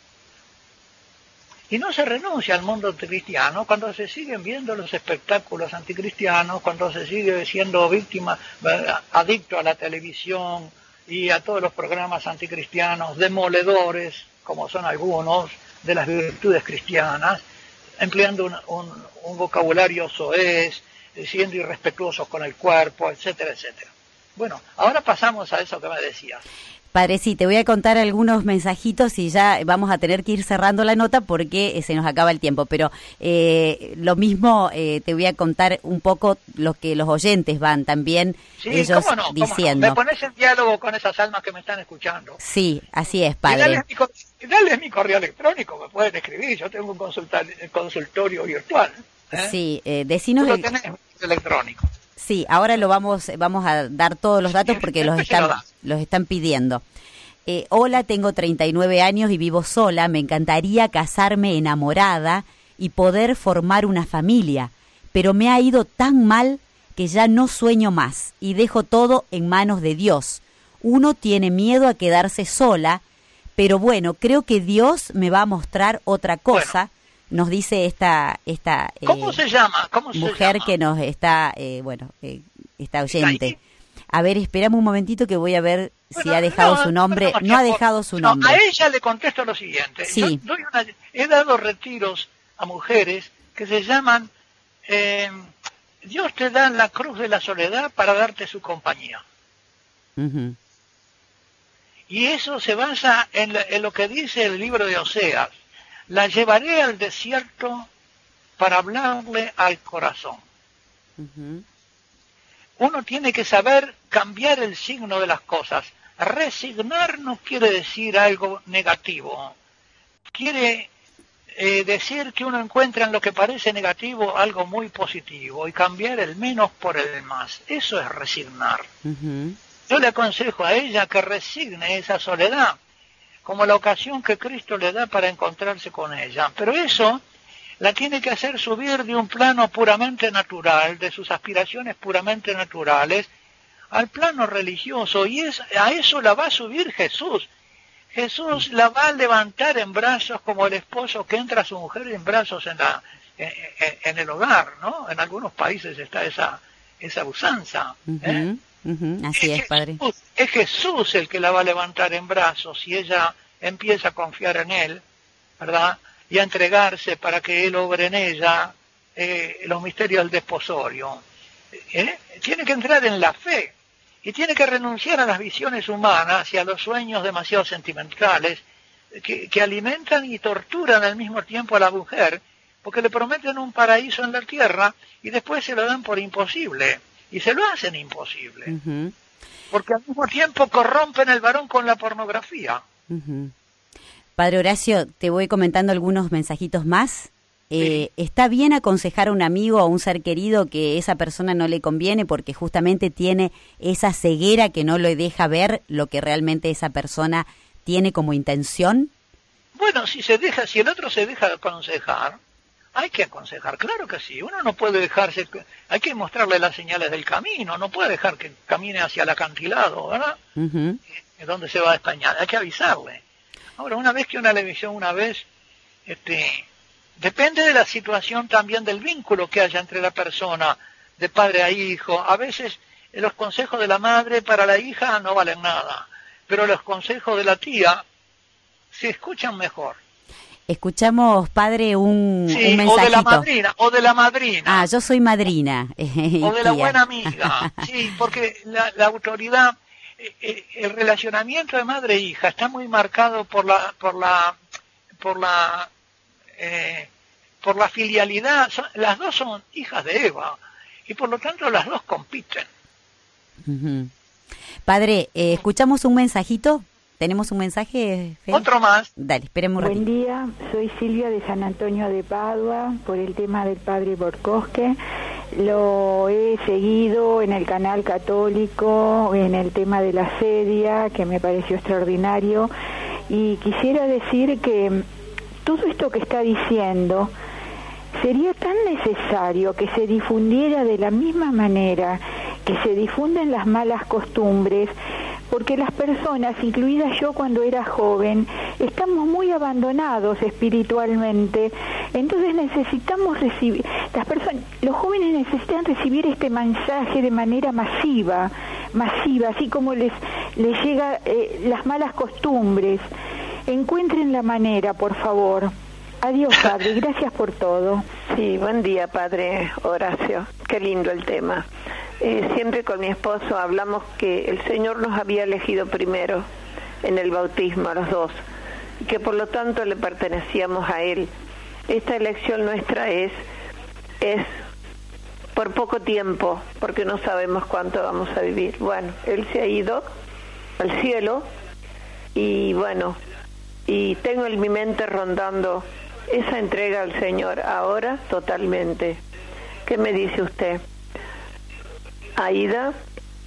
Y no se renuncia al mundo anticristiano cuando se siguen viendo los espectáculos anticristianos, cuando se sigue siendo víctima, adicto a la televisión y a todos los programas anticristianos, demoledores, como son algunos, de las virtudes cristianas, empleando un vocabulario soez, siendo irrespetuosos con el cuerpo, etcétera, etcétera. Bueno, ahora pasamos a eso que me decías. Padre, sí, te voy a contar algunos mensajitos y ya vamos a tener que ir cerrando la nota porque se nos acaba el tiempo, pero lo mismo te voy a contar un poco lo que los oyentes van también ellos diciendo. Me pones en diálogo con esas almas que me están escuchando. Sí, así es, Padre. Y dale mi correo electrónico, me pueden escribir, yo tengo un consultorio virtual. Sí, decinos tú lo tenés electrónico. Sí, ahora lo vamos a dar todos los datos porque los están pidiendo. Hola, tengo 39 años y vivo sola. Me encantaría casarme enamorada y poder formar una familia, pero me ha ido tan mal que ya no sueño más y dejo todo en manos de Dios. Uno tiene miedo a quedarse sola, pero bueno, creo que Dios me va a mostrar otra cosa. Bueno. Nos dice esta ¿Cómo se llama? Mujer que nos está, está oyente. A ver, espérame un momentito que voy a ver si ha dejado su nombre. No ha dejado su nombre. A ella le contesto lo siguiente. Sí. He dado retiros a mujeres que se llaman Dios te da la cruz de la soledad para darte su compañía. Uh-huh. Y eso se basa en lo que dice el libro de Oseas. La llevaré al desierto para hablarle al corazón. Uh-huh. Uno tiene que saber cambiar el signo de las cosas. Resignar no quiere decir algo negativo. Quiere decir que uno encuentra en lo que parece negativo algo muy positivo y cambiar el menos por el más. Eso es resignar. Uh-huh. Yo le aconsejo a ella que resigne esa soledad como la ocasión que Cristo le da para encontrarse con ella. Pero eso la tiene que hacer subir de un plano puramente natural, de sus aspiraciones puramente naturales, al plano religioso, y a eso la va a subir Jesús. Jesús la va a levantar en brazos como el esposo que entra a su mujer en brazos en el hogar, ¿no? En algunos países está esa usanza. Uh-huh. Uh-huh. Así es, Padre. Es Jesús el que la va a levantar en brazos y ella empieza a confiar en Él, ¿verdad? Y a entregarse para que Él obre en ella los misterios del desposorio. Tiene que entrar en la fe y tiene que renunciar a las visiones humanas y a los sueños demasiado sentimentales que alimentan y torturan al mismo tiempo a la mujer, porque le prometen un paraíso en la tierra y después se lo dan por imposible. Y se lo hacen imposible. Uh-huh. Porque al mismo tiempo corrompen al varón con la pornografía. Uh-huh. Padre Horacio, te voy comentando algunos mensajitos más. Sí. ¿Está bien aconsejar a un amigo o a un ser querido que esa persona no le conviene porque justamente tiene esa ceguera que no le deja ver lo que realmente esa persona tiene como intención? Bueno, si el otro se deja aconsejar, hay que aconsejar, claro que sí. Uno no puede dejarse, hay que mostrarle las señales del camino, no puede dejar que camine hacia el acantilado, ¿verdad? Uh-huh. Donde se va a despeñar, hay que avisarle. Ahora, una vez que una le avisó depende de la situación también del vínculo que haya entre la persona, de padre a hijo. A veces los consejos de la madre para la hija no valen nada, pero los consejos de la tía se escuchan mejor. Escuchamos, Padre, un mensajito. O de la madrina. Ah, yo soy madrina. O de la buena amiga. Sí, porque la autoridad, el relacionamiento de madre e hija está muy marcado por la filialidad. Las dos son hijas de Eva y por lo tanto las dos compiten. Uh-huh. Padre, ¿escuchamos un mensajito? ¿Tenemos un mensaje, Fede? Otro más. Dale, esperemos un ratito. Buen día, soy Silvia de San Antonio de Padua, por el tema del padre Borcosque. Lo he seguido en el canal católico, en el tema de la sedia, que me pareció extraordinario, y quisiera decir que todo esto que está diciendo sería tan necesario que se difundiera de la misma manera que se difunden las malas costumbres, porque las personas, incluida yo cuando era joven, estamos muy abandonados espiritualmente. Entonces necesitamos recibir, los jóvenes necesitan recibir este mensaje de manera masiva, así como les llega las malas costumbres. Encuentren la manera, por favor. Adiós, padre, gracias por todo. Sí, buen día, padre Horacio. Qué lindo el tema. Siempre con mi esposo hablamos que el Señor nos había elegido primero en el bautismo a los dos, y que por lo tanto le pertenecíamos a Él. Esta elección nuestra es por poco tiempo, porque no sabemos cuánto vamos a vivir. Bueno, Él se ha ido al cielo y bueno, y tengo en mi mente rondando esa entrega al Señor ahora totalmente. ¿Qué me dice usted? Aida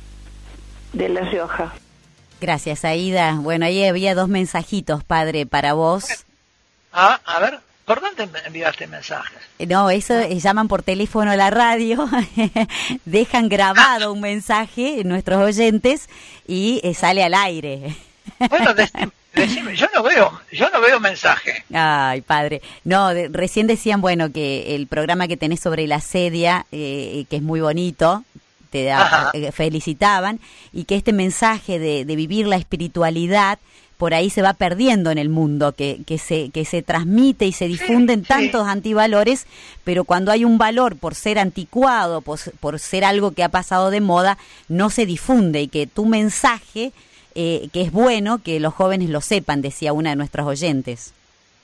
de La Rioja. Gracias, Aida. Bueno, ahí había 2 mensajitos, padre, para vos. A ver, ¿por dónde enviaste mensajes? No, eso llaman por teléfono a la radio, dejan grabado un mensaje nuestros oyentes y sale al aire. Bueno, decime, yo no veo mensaje. Ay, padre. No, recién decían, bueno, que el programa que tenés sobre la sedia, que es muy bonito, felicitaban, y que este mensaje de vivir la espiritualidad por ahí se va perdiendo en el mundo, que se transmite y se difunden tantos antivalores, pero cuando hay un valor por ser anticuado, por ser algo que ha pasado de moda, no se difunde, y que tu mensaje, que es bueno que los jóvenes lo sepan, decía una de nuestras oyentes.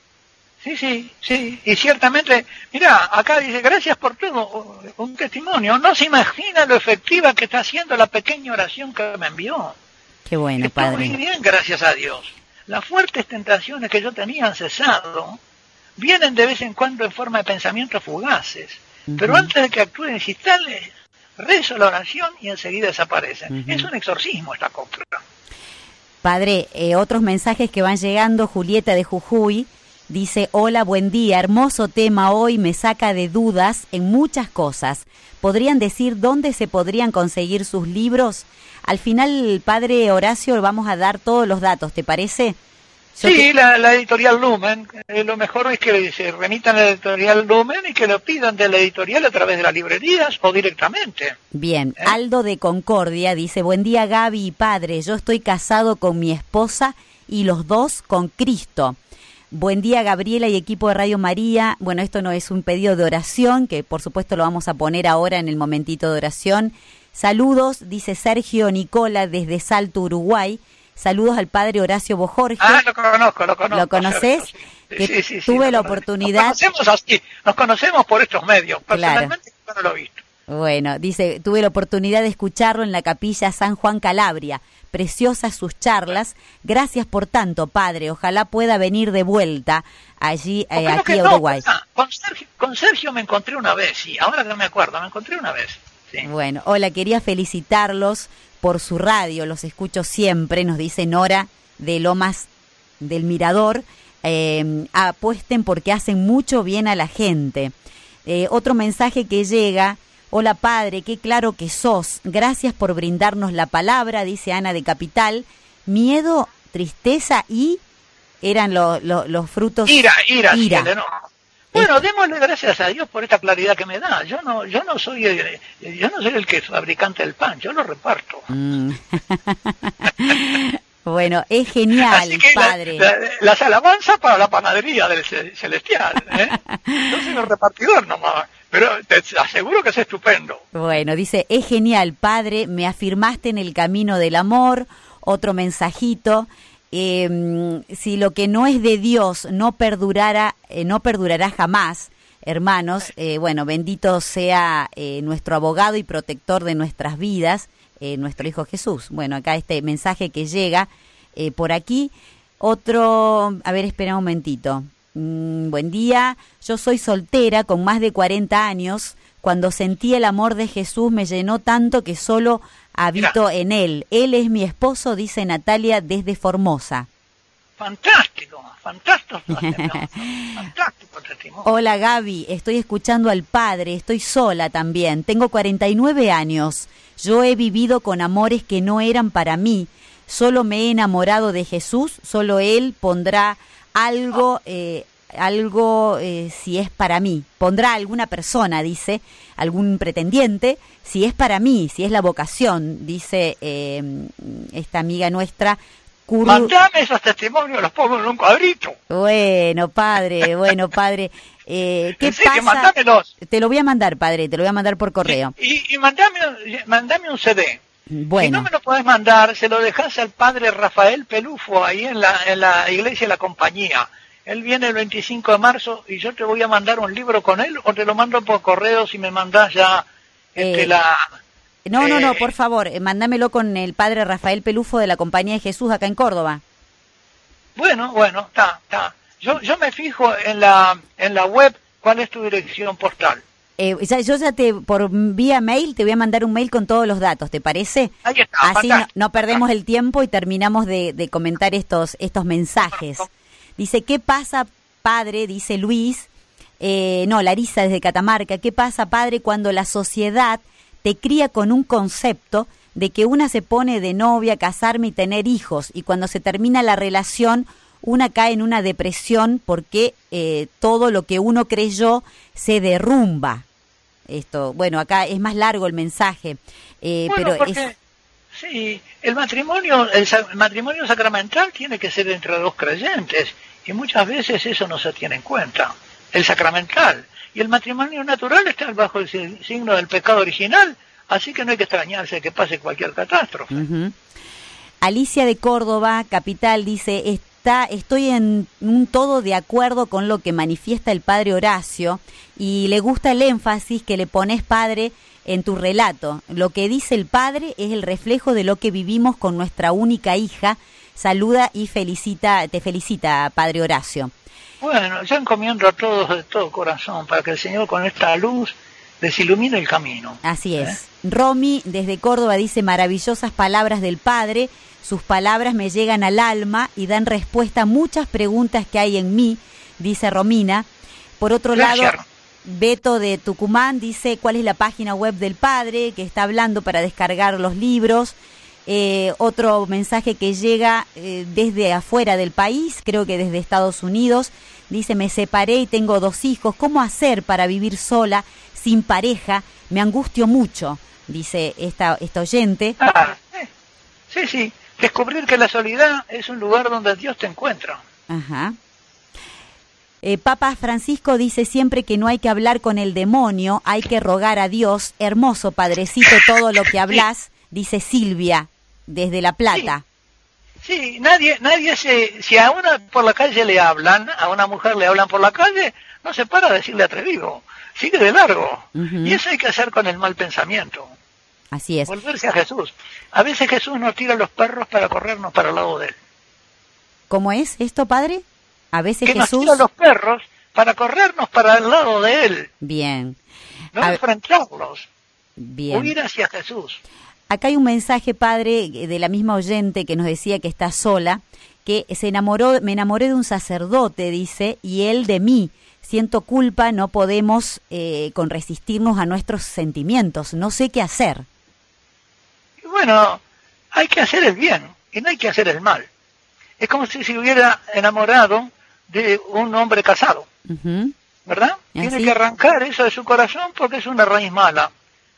Sí, y ciertamente, mira, acá dice, gracias por todo, un testimonio, no se imagina lo efectiva que está haciendo la pequeña oración que me envió. Qué bueno, está padre. Muy bien, gracias a Dios. Las fuertes tentaciones que yo tenía han cesado, vienen de vez en cuando en forma de pensamientos fugaces, pero antes de que actúen digitales, rezo la oración y enseguida desaparecen. Es un exorcismo esta compra. Padre, otros mensajes que van llegando. Julieta de Jujuy dice: hola, buen día, hermoso tema hoy, me saca de dudas en muchas cosas. ¿Podrían decir dónde se podrían conseguir sus libros? Al final, padre Horacio, vamos a dar todos los datos, ¿te parece? Sí, la editorial Lumen. Lo mejor es que se remitan a la editorial Lumen y que lo pidan de la editorial a través de las librerías o directamente. Bien, Aldo de Concordia dice: buen día, Gaby y padre, yo estoy casado con mi esposa y los dos con Cristo. Buen día, Gabriela y equipo de Radio María. Bueno, esto no es un pedido de oración, que por supuesto lo vamos a poner ahora en el momentito de oración. Saludos, dice Sergio Nicola desde Salto, Uruguay. Saludos al padre Horacio Bojorge. Lo conozco. ¿Lo conoces? Sí, tuve la oportunidad. Nos conocemos por estos medios. Personalmente yo no lo he visto. Bueno, dice, tuve la oportunidad de escucharlo en la capilla San Juan Calabria. Preciosas sus charlas. Gracias por tanto, padre. Ojalá pueda venir de vuelta allí, aquí a Uruguay. Con Sergio me encontré una vez, sí. Ahora que me acuerdo, me encontré una vez. Sí. Bueno, hola, quería felicitarlos por su radio, los escucho siempre, nos dice Nora de Lomas del Mirador. Apuesten porque hacen mucho bien a la gente. Otro mensaje que llega: hola, padre, qué claro que sos, gracias por brindarnos la palabra, dice Ana de Capital. Miedo, tristeza y eran los frutos. Ira. No. Bueno, démosle gracias a Dios por esta claridad que me da. Yo no soy el que es fabricante del pan, yo lo reparto. Bueno, es genial, padre. Las alabanzas para la panadería del celestial, Yo soy el repartidor nomás, pero te aseguro que es estupendo. Bueno, dice, es genial, padre, me afirmaste en el camino del amor. Otro mensajito: si lo que no es de Dios no perdurará jamás, hermanos. Bueno, bendito sea nuestro abogado y protector de nuestras vidas, nuestro Hijo Jesús. Bueno, acá este mensaje que llega por aquí. Otro, a ver, espera un momentito. Buen día, yo soy soltera con más de 40 años, Cuando sentí el amor de Jesús me llenó tanto que solo habito en Él. Él es mi esposo, dice Natalia desde Formosa. Fantástico testimonio. Hola Gaby, estoy escuchando al Padre, estoy sola también, tengo 49 años. Yo he vivido con amores que no eran para mí, solo me he enamorado de Jesús, solo Él pondrá algo si es para mí. Pondrá alguna persona, dice, algún pretendiente, si es para mí, si es la vocación, dice esta amiga nuestra. Mandame esos testimonios, los pongo en un cuadrito. Bueno, padre, ¿qué pasa? Mandámelos. Te lo voy a mandar, padre, te lo voy a mandar por correo. Y mandame un CD. Bueno. Si no me lo podés mandar, se lo dejás al padre Rafael Pelufo ahí en la iglesia de la Compañía. Él viene el 25 de marzo y yo te voy a mandar un libro con él, o te lo mando por correo si me mandás ya No, por favor, mándamelo con el padre Rafael Pelufo de la Compañía de Jesús acá en Córdoba. Bueno, está. Yo me fijo en la web cuál es tu dirección postal. Por vía mail te voy a mandar un mail con todos los datos, ¿te parece? Ahí está, así no perdemos el tiempo y terminamos de comentar estos mensajes. Dice, ¿qué pasa, padre? Dice Luis, Larisa desde Catamarca, ¿qué pasa, padre, cuando la sociedad te cría con un concepto de que una se pone de novia, casarme y tener hijos, y cuando se termina la relación una cae en una depresión porque todo lo que uno creyó se derrumba? Bueno, acá es más largo el mensaje, sí, el matrimonio sacramental tiene que ser entre dos creyentes, y muchas veces eso no se tiene en cuenta, el sacramental. Y el matrimonio natural está bajo el signo del pecado original, así que no hay que extrañarse que pase cualquier catástrofe. Uh-huh. Alicia de Córdoba, capital, dice, estoy en un todo de acuerdo con lo que manifiesta el padre Horacio, y le gusta el énfasis que le pones, padre, en tu relato. Lo que dice el padre es el reflejo de lo que vivimos con nuestra única hija. Saluda y te felicita, padre Horacio. Bueno, yo encomiendo a todos de todo corazón para que el Señor con esta luz les ilumine el camino. Así es. Romy desde Córdoba dice, maravillosas palabras del Padre, sus palabras me llegan al alma y dan respuesta a muchas preguntas que hay en mí, dice Romina. Por otro lado, Beto de Tucumán dice, ¿cuál es la página web del Padre que está hablando para descargar los libros? Otro mensaje que llega desde afuera del país, creo que desde Estados Unidos, dice, me separé y tengo 2 hijos, ¿cómo hacer para vivir sola, sin pareja? Me angustio mucho, dice esta oyente. Sí, descubrir que la soledad es un lugar donde Dios te encuentra. Ajá. Papa Francisco dice, siempre que no hay que hablar con el demonio, hay que rogar a Dios. Hermoso, padrecito, todo lo que hablas, dice Silvia, desde La Plata. Sí, nadie si a una por la calle le hablan, a una mujer le hablan por la calle, no se para a decirle atrevido, sigue de largo. Uh-huh. Y eso hay que hacer con el mal pensamiento. Así es. Volverse a Jesús. A veces Jesús nos tira los perros para corrernos para el lado de él. ¿Cómo es esto, padre? A veces que Jesús nos tira los perros para corrernos para el lado de él. Bien. No enfrentarlos. Bien. Huir hacia Jesús. Acá hay un mensaje, padre, de la misma oyente que nos decía que está sola, que me enamoré de un sacerdote, dice, y él de mí. Siento culpa, no podemos con resistirnos a nuestros sentimientos. No sé qué hacer. Bueno, hay que hacer el bien y no hay que hacer el mal. Es como si se hubiera enamorado de un hombre casado, uh-huh. ¿Verdad? Tiene que arrancar eso de su corazón porque es una raíz mala.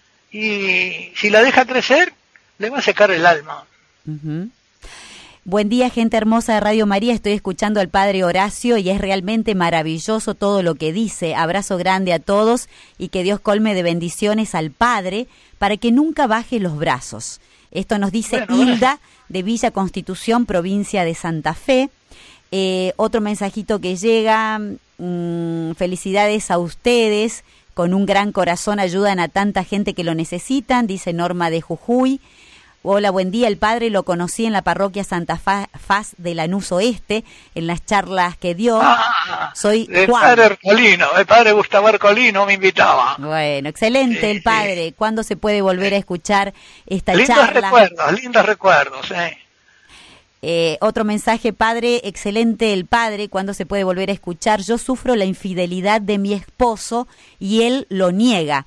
Y si la deja crecer, le va a secar el alma. Uh-huh. Buen día, gente hermosa de Radio María. Estoy escuchando al padre Horacio y es realmente maravilloso todo lo que dice. Abrazo grande a todos y que Dios colme de bendiciones al padre para que nunca baje los brazos. Esto nos dice Hilda de Villa Constitución, provincia de Santa Fe. Otro mensajito que llega, felicidades a ustedes. Con un gran corazón ayudan a tanta gente que lo necesitan, dice Norma de Jujuy. Hola, buen día. El padre lo conocí en la parroquia Santa Faz de Lanús Oeste, en las charlas que dio. Soy Juan. El padre Gustavo Ercolino me invitaba. Bueno, excelente el padre. Sí. ¿Cuándo se puede volver a escuchar esta charla? Lindos recuerdos, Otro mensaje, padre, excelente el padre, ¿cuándo se puede volver a escuchar? Yo sufro la infidelidad de mi esposo y él lo niega.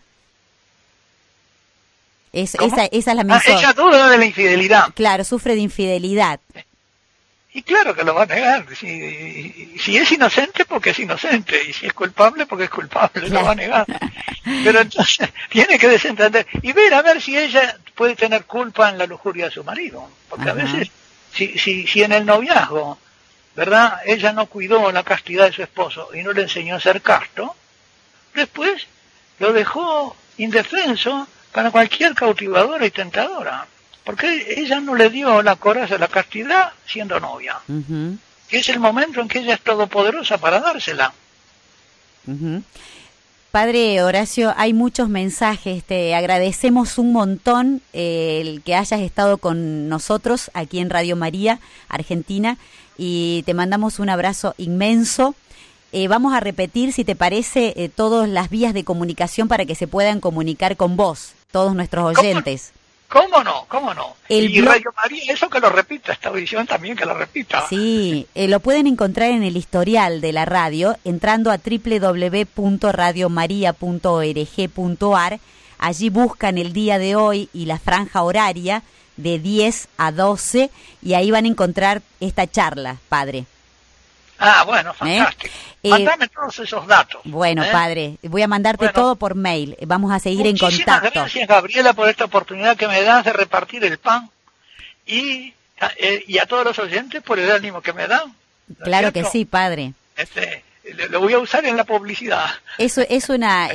Esa es la mensaje. Ella duda de la infidelidad. Claro, sufre de infidelidad. Y claro que lo va a negar. Si es inocente, porque es inocente. Y si es culpable, porque es culpable. Claro. Lo va a negar. Pero entonces tiene que desentender. Y ver a ver si ella puede tener culpa en la lujuria de su marido. Porque a veces, si en el noviazgo, ¿verdad? Ella no cuidó la castidad de su esposo y no le enseñó a ser casto, después lo dejó indefenso para cualquier cautivadora y tentadora, porque ella no le dio la coraza de la castidad siendo novia, que es el momento en que ella es todopoderosa para dársela. Padre Horacio, hay muchos mensajes, te agradecemos un montón el que hayas estado con nosotros aquí en Radio María, Argentina, y te mandamos un abrazo inmenso. Vamos a repetir, si te parece, todas las vías de comunicación para que se puedan comunicar con vos, todos nuestros oyentes. ¿Cómo no? Y Radio María, eso que lo repita, esta audición también que lo repita. Sí, lo pueden encontrar en el historial de la radio, entrando a www.radiomaria.org.ar. Allí buscan el día de hoy y la franja horaria de 10 a 12, y ahí van a encontrar esta charla, padre. Bueno, fantástico. Mandame todos esos datos. Bueno, padre, voy a mandarte todo por mail. Vamos a seguir en contacto. Muchísimas gracias, Gabriela, por esta oportunidad que me das de repartir el pan y a todos los oyentes por el ánimo que me dan. Claro que sí, padre. Lo voy a usar en la publicidad. Eso es una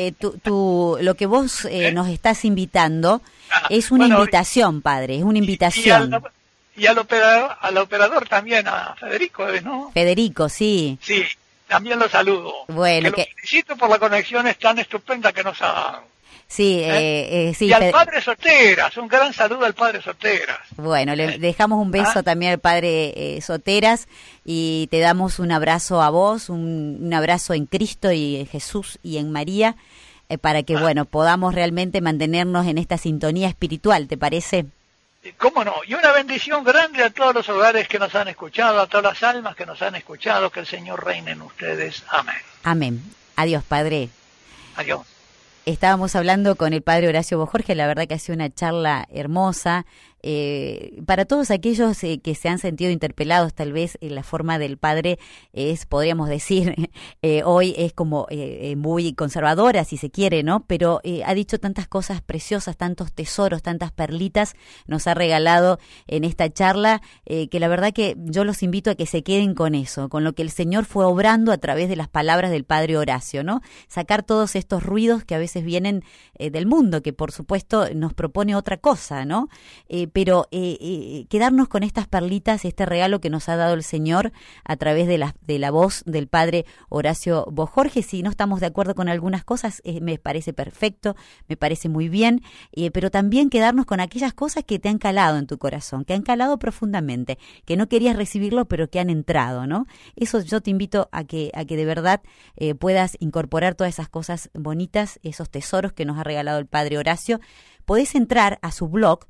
lo que vos nos estás invitando es una invitación, padre, es una invitación. Y al operador también, a Federico, ¿no? Federico, sí. Sí, también lo saludo. Bueno, lo felicito por la conexión tan estupenda que nos ha dado. Sí, sí. Y al padre Soteras, un gran saludo al padre Soteras. Bueno, le dejamos un beso también al padre Soteras, y te damos un abrazo a vos, un abrazo en Cristo y en Jesús y en María, para que, podamos realmente mantenernos en esta sintonía espiritual, ¿te parece? ¿Cómo no? Y una bendición grande a todos los hogares que nos han escuchado, a todas las almas que nos han escuchado, que el Señor reine en ustedes. Amén. Amén. Adiós, padre. Adiós. Estábamos hablando con el padre Horacio Bojorge, la verdad que ha sido una charla hermosa. Para todos aquellos que se han sentido interpelados, tal vez la forma del padre es, podríamos decir, hoy es como muy conservadora, si se quiere, ¿no? Pero ha dicho tantas cosas preciosas, tantos tesoros, tantas perlitas, nos ha regalado en esta charla, que la verdad que yo los invito a que se queden con eso, con lo que el Señor fue obrando a través de las palabras del padre Horacio, ¿no? Sacar todos estos ruidos que a veces vienen del mundo, que por supuesto nos propone otra cosa, ¿no? Pero quedarnos con estas perlitas, este regalo que nos ha dado el Señor a través de la voz del padre Horacio Bojorge. Si no estamos de acuerdo con algunas cosas, me parece perfecto, me parece muy bien, pero también quedarnos con aquellas cosas que te han calado en tu corazón, que han calado profundamente, que no querías recibirlo, pero que han entrado, ¿no? Eso yo te invito a que de verdad puedas incorporar todas esas cosas bonitas, esos tesoros que nos ha regalado el padre Horacio. Podés entrar a su blog,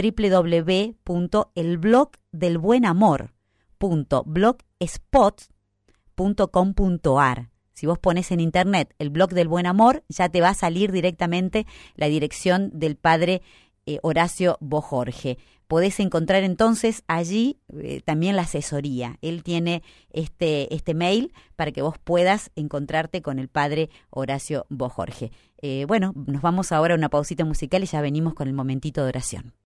www.elblogdelbuenamor.blogspot.com.ar. Si vos pones en internet el blog del buen amor, ya te va a salir directamente la dirección del padre Horacio Bojorge. Podés encontrar entonces allí también la asesoría. Él tiene este mail para que vos puedas encontrarte con el padre Horacio Bojorge. Nos vamos ahora a una pausita musical y ya venimos con el momentito de oración.